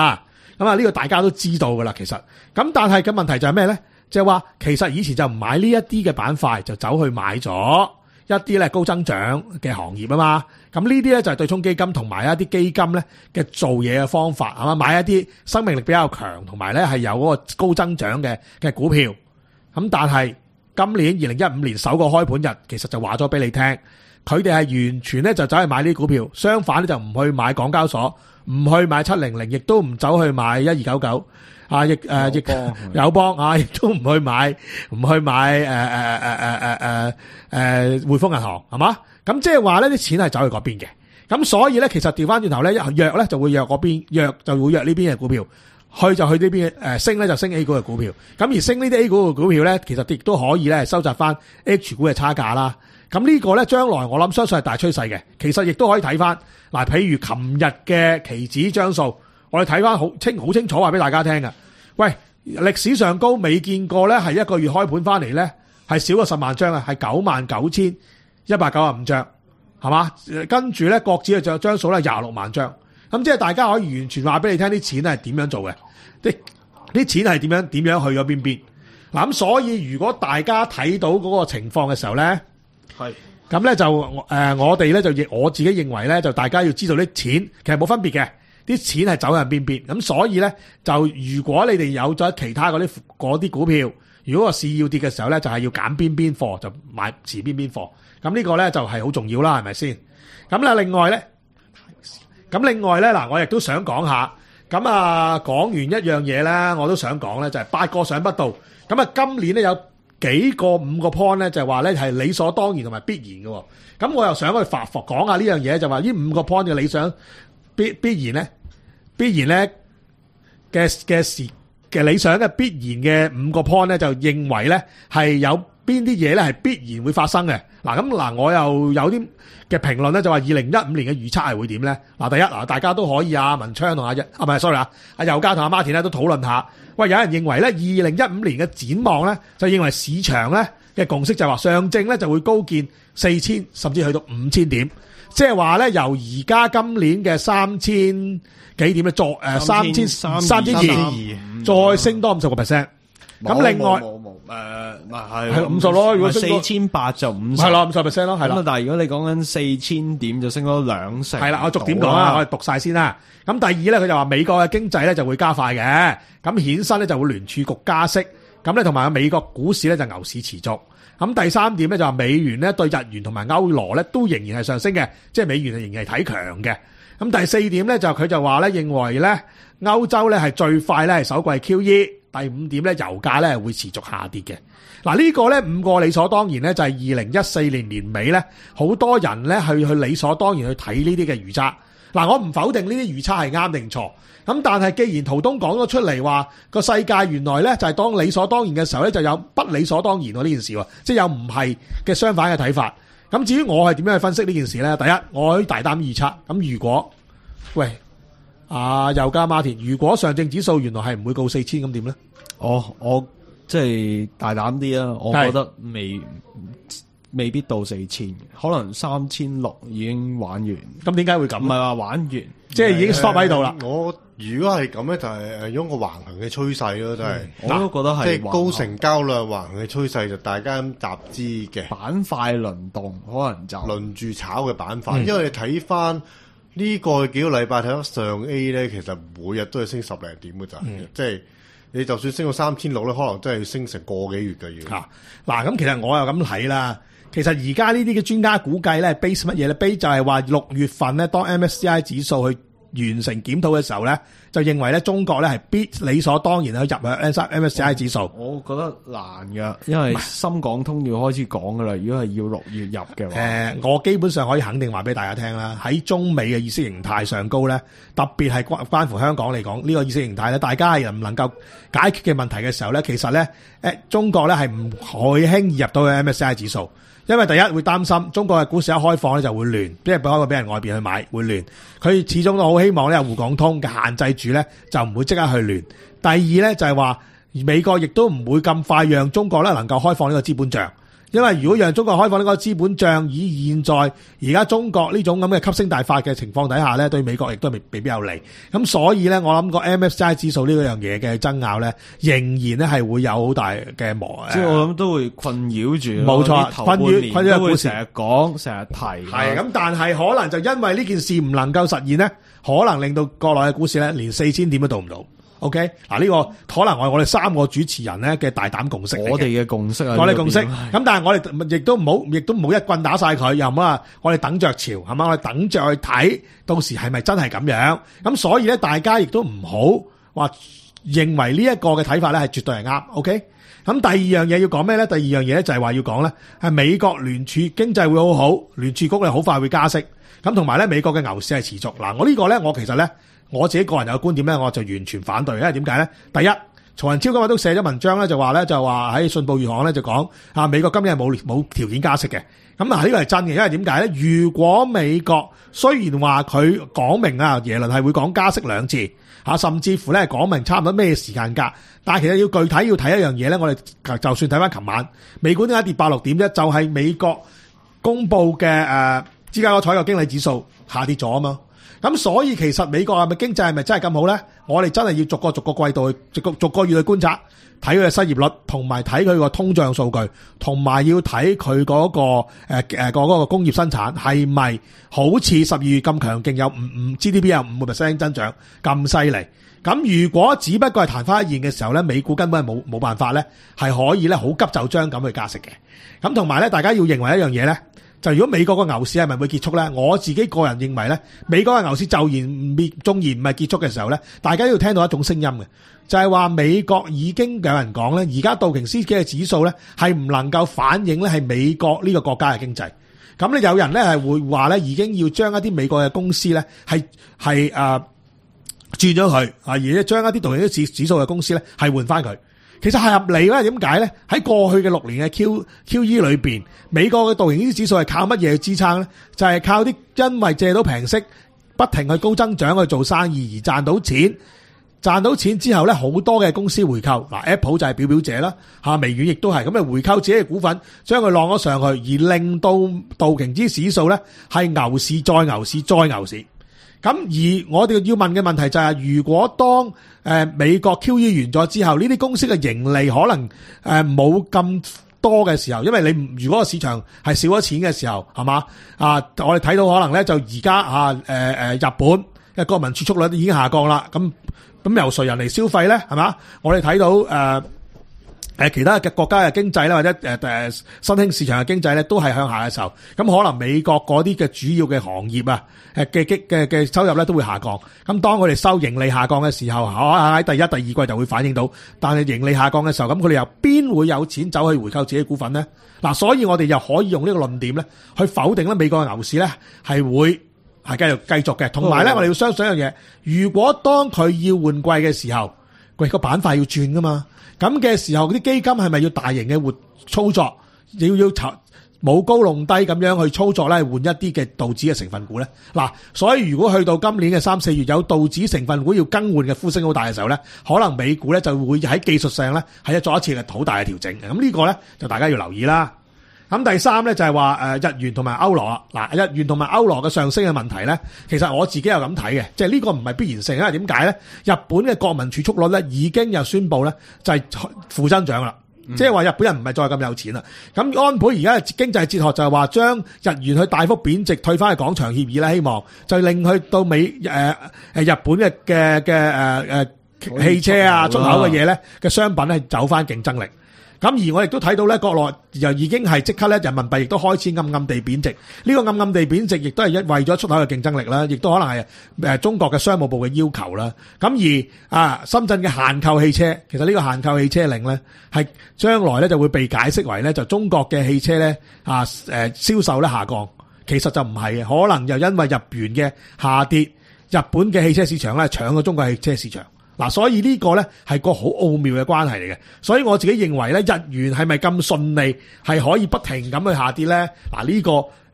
咁啊呢個大家都知道噶啦，其實咁但係嘅問題就係咩咧？就係話其實以前就唔買呢一啲嘅板塊，就走去買咗一啲咧高增長嘅行業啊嘛。咁呢啲咧就係對沖基金同埋一啲基金咧嘅做嘢嘅方法係嘛，買一啲生命力比較強同埋咧係有嗰個高增長嘅嘅股票。咁但係今年二零一五年首個開盤日，其實就話咗俾你聽，佢哋係完全咧就走去買呢啲股票，相反咧就唔去買港交所，唔去買七零零，亦都唔走去買一二九九。啊！亦誒亦友邦啊，亦都唔去買，唔去買誒誒誒誒誒誒誒匯豐銀行係嘛？咁即係話咧啲錢係走去嗰邊嘅，咁所以咧其實調翻轉頭咧，弱咧就會弱嗰邊，弱就會弱呢邊嘅股票，去就去呢邊誒升咧就升 A 股嘅股票，咁而升呢啲 A 股嘅股票咧，其實亦都可以咧收集翻 H 股嘅差價啦。咁呢個咧將來我諗相信係大趨勢嘅，其實亦都可以睇翻嗱，譬如琴日嘅期指張數。我哋睇翻好清好清楚話俾大家聽㗎。喂，歷史上高未見過咧，係一個月開盤翻嚟咧，係少過十萬張啊，係九萬九千一百九十五張，係嘛？跟住咧，國指嘅張張數咧廿六萬張，咁即係大家可以完全話俾你聽啲錢係點樣做嘅，啲啲錢係點樣點樣去咗邊邊。嗱咁，所以如果大家睇到嗰個情況嘅時候咧，係咁咧就誒、呃，我哋咧就亦我自己認為咧，就大家要知道啲錢其實冇分別嘅。啲錢係走入邊邊，咁所以咧就如果你哋有咗其他嗰啲嗰啲股票，如果個市要跌嘅時候咧，就係要揀邊邊貨就買持邊邊貨，咁呢個咧就係好重要啦，係咪先？咁啦，另外咧，咁另外咧嗱，我亦都想講下，咁啊講完一樣嘢咧，我都想講咧就係八個想不到，咁啊今年咧有幾個五個 point 咧就係話咧係理所當然同埋必然嘅，咁我又想去發放講下呢樣嘢，就話呢五個 point 嘅理想。必必然咧，必然咧嘅嘅時嘅理想嘅必然嘅五個 point 咧，就認為咧係有邊啲嘢咧係必然會發生嘅。嗱咁嗱，我又有啲嘅評論咧，就話二零一五年嘅預測係會點咧？嗱，第一嗱，大家都可以啊，文昌同阿一啊，唔係 sorry 啊，阿尤嘉同阿 Martin 咧都討論下。喂，有人認為咧，二零一五年嘅展望咧，就認為市場咧嘅共識就係話上證咧就會高見四千，甚至去到五千點。即係話咧，由而家今年嘅三千幾點咧，作誒三千三千二，再升多五十個 percent。咁另外冇冇誒，咪係係五十咯。如果四千八就五十， 係啦，五十 percent 咯，係啦。 咁但係如果你講緊四千點，就升咗兩成。 係啦，我逐點講啦，我哋讀晒先啦。咁第二咧，佢就話美國嘅經濟咧就會加快嘅，咁衍生咧就會聯儲局加息，咁咧同埋美國股市咧就牛市持續。咁第三點咧就話美元咧對日元同埋歐羅咧都仍然係上升嘅，即係美元係仍然係睇強嘅。咁第四點咧就佢就話咧認為咧歐洲咧係最快咧係首季 Q E。第五點咧油價咧會持續下跌嘅。嗱呢個咧五個理所當然咧就係二零一四年年尾咧好多人咧去去理所當然去睇呢啲嘅預測。嗱我唔否定呢啲預測係啱定錯。咁但係既然陶東講咗出嚟話個世界原來咧就係當理所當然嘅時候咧就有不理所當然喎呢件事喎，即係有唔係嘅相反嘅睇法。咁至於我係點樣去分析呢件事咧？第一，我可以大膽預測。咁如果喂啊又加馬田，如果上證指數原來係唔會告四千咁點咧？ 我我即係大膽啲啊！我覺得未未必到四千，可能三千六已經玩完。 咁點解會咁？唔係話玩完， 即係已經 stop 喺度啦。 我如果係咁咧，就係誒用個橫行嘅趨勢咯，真係。 我都覺得係即係高成交量橫行嘅趨勢，就大家咁集資嘅板塊輪動，可能就輪住炒嘅板塊。嗯、因為你睇翻呢個幾個禮拜睇到上 A 咧，其實每日都係升十零點嘅咋，嗯、即係。你就算升到三千六咧，可能真係要升成個幾月嘅要。 嗱、啊，咁其實我又咁睇啦。其實而家呢啲嘅專家估計咧 ，base 乜嘢咧 ？base 就係話六月份咧，當 M S C I 指數去完成檢討嘅時候咧，就認為咧中國咧係必理所當然去入去 M S C I 指數。 我覺得難㗎，因為深港通要開始講㗎啦。如果係要六月入嘅話，誒、 呃，我基本上可以肯定話俾大家聽啦。喺中美嘅意識形態上高咧，特別係關關乎香港嚟講，呢、這個意識形態咧，大家係唔能夠解決嘅問題嘅時候咧，其實咧，誒，中國咧係唔可以輕易入到去 M S C I 指數。因為第一會擔心中國嘅股市一開放咧就會亂，即係俾開俾人外邊去買會亂。佢始終都好希望咧滬港通嘅限制住咧就唔會即刻去亂。第二咧就係話美國亦都唔會咁快讓中國咧能夠開放呢個資本帳， 因為如果讓中國開放呢個資本帳，以現在而家中國呢種咁嘅吸星大法嘅情況底下咧，對美國亦都未未必有利。咁所以咧，我諗個 M S C I 指數呢樣嘢嘅爭拗咧，仍然咧係會有好大嘅磨。 即係我諗都會困擾住。 冇錯，困擾困擾都會成日講，成日提。 係咁，但係可能就因為呢件事唔能夠實現咧，可能令到國內嘅股市咧連四千點都到唔到。OK， 嗱呢個可能係我哋三個主持人咧嘅大膽共識嚟嘅。 我哋嘅共識啊， 我哋共識。咁但係我哋亦都唔好，亦都唔好一棍打晒佢，又唔好話我哋等着潮，係嘛？我哋等着去睇，到時係咪真係咁樣？咁所以咧，大家亦都唔好話認為呢一個嘅睇法咧係絕對係啱。OK，咁第二樣嘢要講咩咧？第二樣嘢咧就係話要講咧，係美國聯儲經濟會好好，聯儲局咧好快會加息。咁同埋咧，美國嘅牛市係持續。嗱，我呢個咧，我其實咧。我自己個人有個觀點咧，我就完全反對。因為點解咧？第一，曹仁超今日都寫咗文章咧，就話咧就話喺信報月刊咧就講啊，美國今年係冇冇條件加息嘅。咁啊，呢個係真嘅，因為點解咧？如果美國雖然話佢講明啊，耶倫係會講加息兩次嚇，甚至乎咧講明差唔多咩時間隔，但係其實要具體要睇一樣嘢咧，我哋就算睇翻琴晚美股點解跌八六點啫？就係、是、美國公佈嘅誒芝加哥採購經理指數下跌咗啊嘛。咁所以其實美國係咪經濟係咪真係咁好咧？我哋真係要逐個逐個季度去逐個逐個月去觀察，睇佢嘅失業率，同埋睇佢個通脹數據，同埋要睇佢嗰個誒誒個嗰個工業生產係咪好似十二月咁強勁，有五五 G D P 有五個 percent 增長咁犀利。咁如果只不過係曇花一現嘅時候咧，美股根本係冇冇辦法咧，係可以咧好急就章咁去加息嘅。咁同埋咧，大家要認為一樣嘢咧。就如果美國個牛市係咪會結束咧？我自己個人認為咧，美國嘅牛市就然滅縱然唔係結束嘅時候咧，大家要聽到一種聲音嘅，就係話美國已經有人講咧，而家道瓊斯嘅指數咧係唔能夠反映咧係美國呢個國家嘅經濟。咁咧有人咧係會話咧，已經要將一啲美國嘅公司咧係係誒轉咗佢啊，而且將一啲道瓊斯指指數嘅公司咧係換翻佢。其實係合理嘅，點解咧？喺過去嘅六年嘅 Q QE 裏邊，美國嘅道瓊斯指數係靠乜嘢去支撐咧？就係、是、靠啲因為借到平息，不停去高增長去做生意而賺到錢，賺到錢之後咧，好多嘅公司回購，嗱 Apple 就係表表者啦，吓微軟亦都係咁嘅回購自己嘅股份，將佢晾咗上去，而令到道瓊斯指數咧係牛市再牛市再牛市。咁而我哋要問嘅問題就係、是，如果當誒美國 Q E 完咗之後，呢啲公司嘅盈利可能誒冇咁多嘅時候，因為你如果個市場係少咗錢嘅時候，係嘛啊？我哋睇到可能咧就而家啊誒誒日本嘅國民儲蓄率已經下降啦。咁咁由誰人嚟消費咧？係嘛？我哋睇到誒。呃誒其他嘅國家嘅經濟咧，或者誒誒新興市場嘅經濟咧，都係向下嘅時候，咁可能美國嗰啲嘅主要嘅行業啊，誒嘅嘅嘅收入咧都會下降。咁當佢哋收盈利下降嘅時候，喺第一、第二季就會反映到。但係盈利下降嘅時候，咁佢哋又邊會有錢走去回購自己股份咧？嗱，所以我哋又可以用呢個論點咧，去否定咧美國嘅牛市咧係會係繼續繼續嘅。同埋咧，我哋要相信一樣嘢，如果當佢要換季嘅時候，佢個板塊要轉噶嘛。咁嘅時候，嗰啲基金係咪要大型嘅活操作，要要冇高弄低咁樣去操作咧，換一啲嘅道指嘅成分股咧？嗱，所以如果去到今年嘅三四月有道指成分股要更換嘅呼聲好大嘅時候咧，可能美股咧就會喺技術上咧係作一次嘅好大嘅調整嘅。咁呢個咧就大家要留意啦。咁第三咧就係話誒日元同埋歐羅啊，嗱日元同埋歐羅嘅上升嘅問題咧，其實我自己又咁睇嘅，即係呢個唔係必然性，因為點解咧？日本嘅國民儲蓄率咧已經又宣布咧就係負增長啦，嗯、即係話日本人唔係再咁有錢啦。咁安倍而家嘅經濟哲學就係話將日元去大幅貶值，退翻去廣場協議啦，希望就令去到美誒誒、呃、日本嘅嘅嘅誒誒汽車啊出口嘅嘢咧嘅商品咧走翻競爭力。咁而我亦都睇到咧，國內又已經係即刻咧，人民幣亦都開始暗暗地貶值。呢個暗暗地貶值，亦都係一為咗出口嘅競爭力啦，亦都可能係誒中國嘅商務部嘅要求啦。咁而啊，深圳嘅限購汽車，其實呢個限購汽車令咧，係將來咧就會被解釋為咧，就中國嘅汽車咧啊誒銷售咧下降。其實就唔係嘅，可能又因為日元嘅下跌，日本嘅汽車市場咧搶咗中國汽車市場。嗱，所以呢個咧係個好奧妙嘅關係嚟嘅，所以我自己認為咧，日元係咪咁順利係可以不停咁去下跌咧？嗱，呢個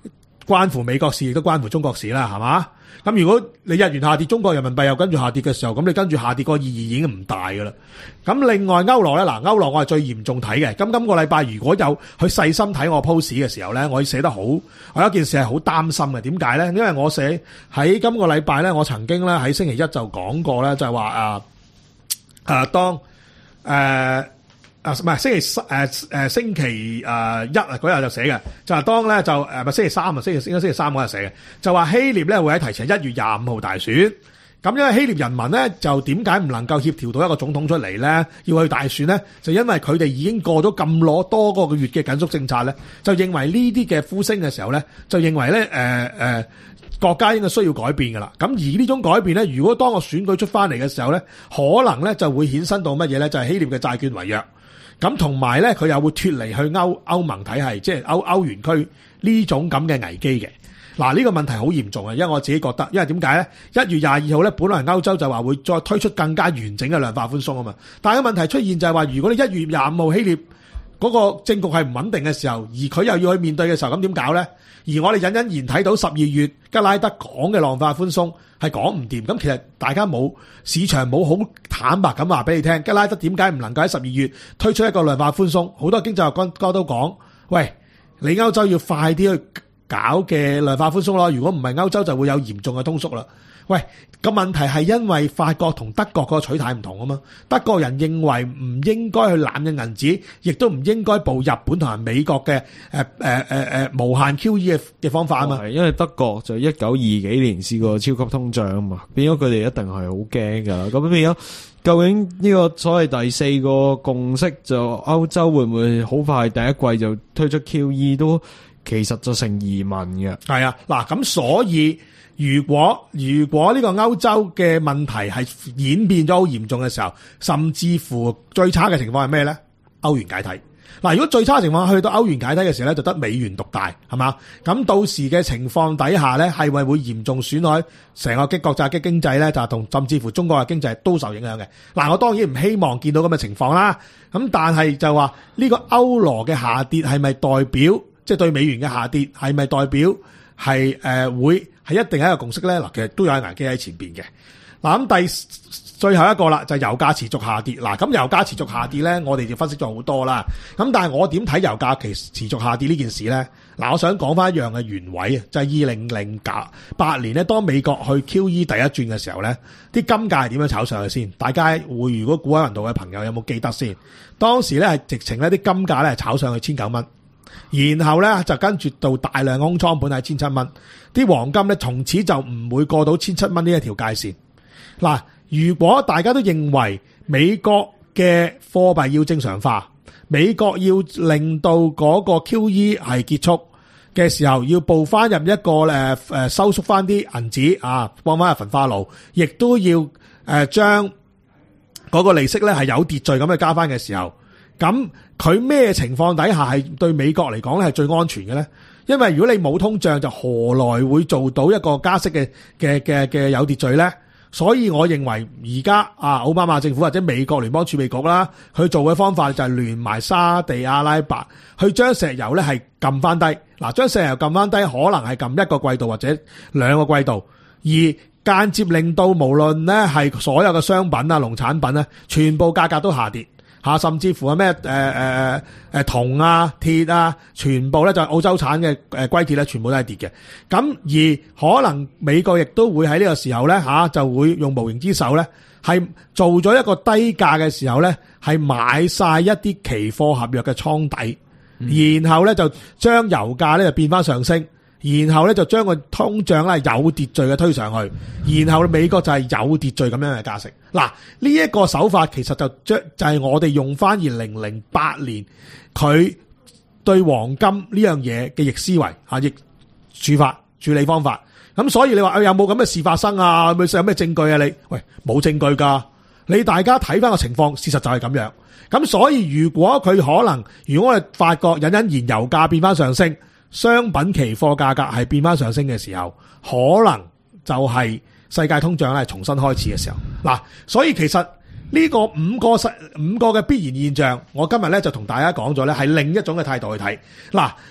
關乎美國事，亦都關乎中國事啦，係嘛？咁如果你日元下跌，中國人民幣又跟住下跌嘅時候，咁你跟住下跌個意義已經唔大噶啦。咁另外歐羅咧，嗱歐羅我係最嚴重睇嘅。咁今個禮拜如果有去細心睇我 post 嘅時候咧，我寫得好，我有一件事係好擔心嘅。點解咧？因為我寫喺今個禮拜咧，我曾經咧喺星期一就講過咧，就係話啊啊當誒。呃啊，唔係星期誒誒星期誒一啊嗰日就寫嘅，就係當咧就誒唔係星期三啊，星期星期三嗰日寫嘅，就話希臘咧會喺提前一月廿五號大選。咁因為希臘人民咧就點解唔能夠協調到一個總統出嚟咧，要去大選咧？就因為佢哋已經過咗咁攞多個月嘅緊縮政策咧，就認為呢啲嘅呼聲嘅時候咧，就認為咧誒誒國家應該需要改變㗎啦。咁而呢種改變咧，如果當個選舉出翻嚟嘅時候咧，可能咧就會衍生到乜嘢咧？就係希臘嘅債券違約。咁同埋咧，佢又會脫離去歐歐盟體系，即係歐歐元區呢種咁嘅危機嘅。嗱，呢個問題好嚴重啊！因為我自己覺得，因為點解咧？一月廿二號咧，本來歐洲就話會再推出更加完整嘅量化寬鬆啊嘛。但係個問題出現就係話，如果你一月廿五號希臘嗰個政局係唔穩定嘅時候，而佢又要去面對嘅時候，咁點搞咧？而我哋隱隱然睇到十二月吉拉德講嘅量化寬鬆係講唔掂，咁其實大家冇市場冇好坦白咁話俾你聽，吉拉德點解唔能夠喺十二月推出一個量化寬鬆？好多經濟學家都講，喂，你歐洲要快啲去搞嘅量化寬鬆咯，如果唔係歐洲就會有嚴重嘅通縮啦。喂，個問題係因為法國同德國個取態唔同啊嘛，德國人認為唔應該去濫印銀紙，亦都唔應該步日本同埋美國嘅誒誒誒誒無限 Q E 嘅嘅方法啊嘛。 係因為德國就一九二幾年試過超級通脹啊嘛，變咗佢哋一定係好驚噶。咁變咗究竟呢個所謂第四個共識，就歐洲會唔會好快第一季就推出 Q E 都其實就成疑問嘅。 係啊，嗱咁所以。如果如果呢個歐洲嘅問題係演變咗好嚴重嘅時候，甚至乎最差嘅情況係咩咧？歐元解體。嗱，如果最差嘅情況去到歐元解體嘅時候咧，就得美元獨大，係嘛？咁到時嘅情況底下咧，係咪會嚴重損害成個擊國際嘅經濟咧？就係同甚至乎中國嘅經濟都受影響嘅。嗱，我當然唔希望見到咁嘅情況啦。咁但係就話呢個歐羅嘅下跌係咪代表即係對美元嘅下跌係咪代表係誒、呃、會？係一定係一個共識咧，嗱，其實都有危機喺前邊嘅。嗱，咁第最後一個啦，就係油價持續下跌。嗱，咁油價持續下跌咧，我哋就分析咗好多啦。咁但係我點睇油價其實持續下跌呢件事咧？嗱，我想講翻一樣嘅原委啊，就係二零零八年咧，當美國去 Q E 第一轉嘅時候咧，啲金價係點樣炒上去先？大家會如果股海雲道嘅朋友有冇記得先？當時咧係直情咧啲金價咧係炒上去千九蚊。然後咧就跟住到大量空倉盤係千七蚊，啲黃金咧從此就唔會過到千七蚊呢一條界線。嗱，如果大家都認為美國嘅貨幣要正常化，美國要令到嗰個 Q E 係結束嘅時候，要步翻入一個誒誒收縮翻啲銀紙啊，放翻入焚化爐，亦都要誒將嗰個利息咧係有秩序咁去加翻嘅時候。咁佢咩情況底下係對美國嚟講咧係最安全嘅咧？因為如果你冇通脹，就何來會做到一個加息嘅嘅嘅嘅有秩序咧？所以我認為而家啊奧巴馬政府或者美國聯邦儲備局啦，去做嘅方法就係聯埋沙地阿拉伯去將石油咧係撳翻低。嗱，將石油撳翻低，可能係撳一個季度或者兩個季度，而間接令到無論咧係所有嘅商品啊、農產品咧，全部價格都下跌。吓，甚至乎係咩誒誒誒銅啊、鐵啊，全部咧就係澳洲產嘅誒硅鐵咧，全部都係跌嘅。咁而可能美國亦都會喺呢個時候咧吓，就會用無形之手咧，係做咗一個低價嘅時候咧，係買晒一啲期貨合約嘅倉底，嗯、然後咧就將油價咧就變翻上升。然後咧就將個通脹咧有秩序嘅推上去，然後美國就係有秩序咁樣嘅加息。嗱，呢一個手法其實就將就係我哋用翻二零零八年佢對黃金呢樣嘢嘅逆思維啊，逆處法處理方法。咁所以你話有冇咁嘅事發生啊？有咩證據啊？你喂冇證據噶，你大家睇翻個情況，事實就係咁樣。咁所以如果佢可能，如果我哋發覺隱隱然油價變翻上升，商品期貨價格係變翻上升嘅時候，可能就係世界通脹咧重新開始嘅時候。嗱，所以其實呢個五個實五個嘅必然現象，我今日咧就同大家講咗咧，係另一種嘅態度去睇。嗱，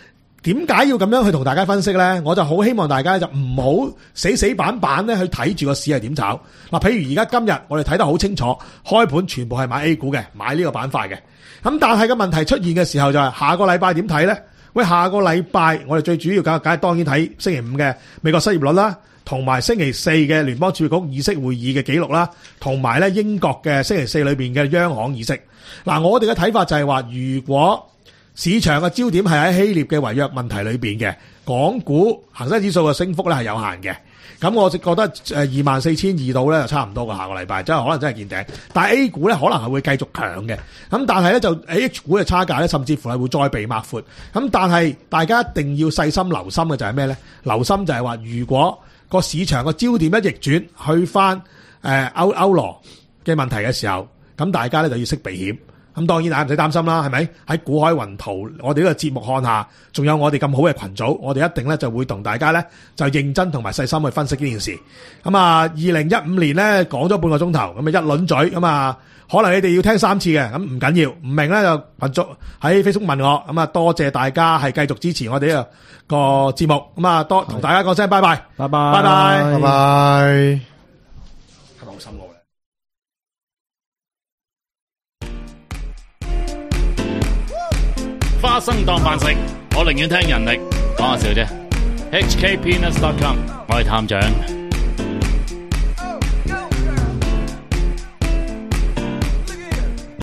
點解要咁樣去同大家分析咧？我就好希望大家就唔好死死板板咧去睇住個市係點炒。嗱，譬如而家今日我哋睇得好清楚，開盤全部係買 A 股嘅，買呢個板塊嘅。咁但係個問題出現嘅時候就係下個禮拜點睇咧？喂，下個禮拜我哋最主要梗梗係當然睇星期五嘅美國失業率啦，同埋星期四嘅聯邦儲備局議息會議嘅記錄啦，同埋咧英國嘅星期四裏邊嘅央行議息。嗱，我哋嘅睇法就係話，如果市場嘅焦點係喺希臘嘅違約問題裏邊嘅，港股恒生指數嘅升幅咧係有限嘅。咁我就覺得誒二萬四千二度咧就差唔多嘅，下個禮拜，即係可能真係見頂。但係 A 股咧可能係會繼續強嘅。咁但係咧就 H 股嘅差價咧，甚至乎係會再被抹闊。咁但係大家一定要細心留心嘅就係咩咧？留心就係話，如果個市場個焦點一逆轉去翻誒歐歐羅嘅問題嘅時候，咁大家咧就要識避險。咁當然大家唔使擔心啦，係咪？喺股海雲圖，我哋呢個節目看下，仲有我哋咁好嘅群組，我哋一定咧就會同大家咧就認真同埋細心去分析呢件事。咁啊，二零一五年咧講咗半個鐘頭，咁啊一輪嘴，咁啊可能你哋要聽三次嘅，咁唔緊要，唔明咧就群組喺 Facebook 問我。咁啊多謝大家係繼續支持我哋呢個節目。咁啊多同大家講聲拜拜， 拜拜， 拜拜， 拜拜。 係咪好深奧咧？ 花生當飯食，我寧願聽人力講下笑啫。H K Peanuts dot com， 我係探長。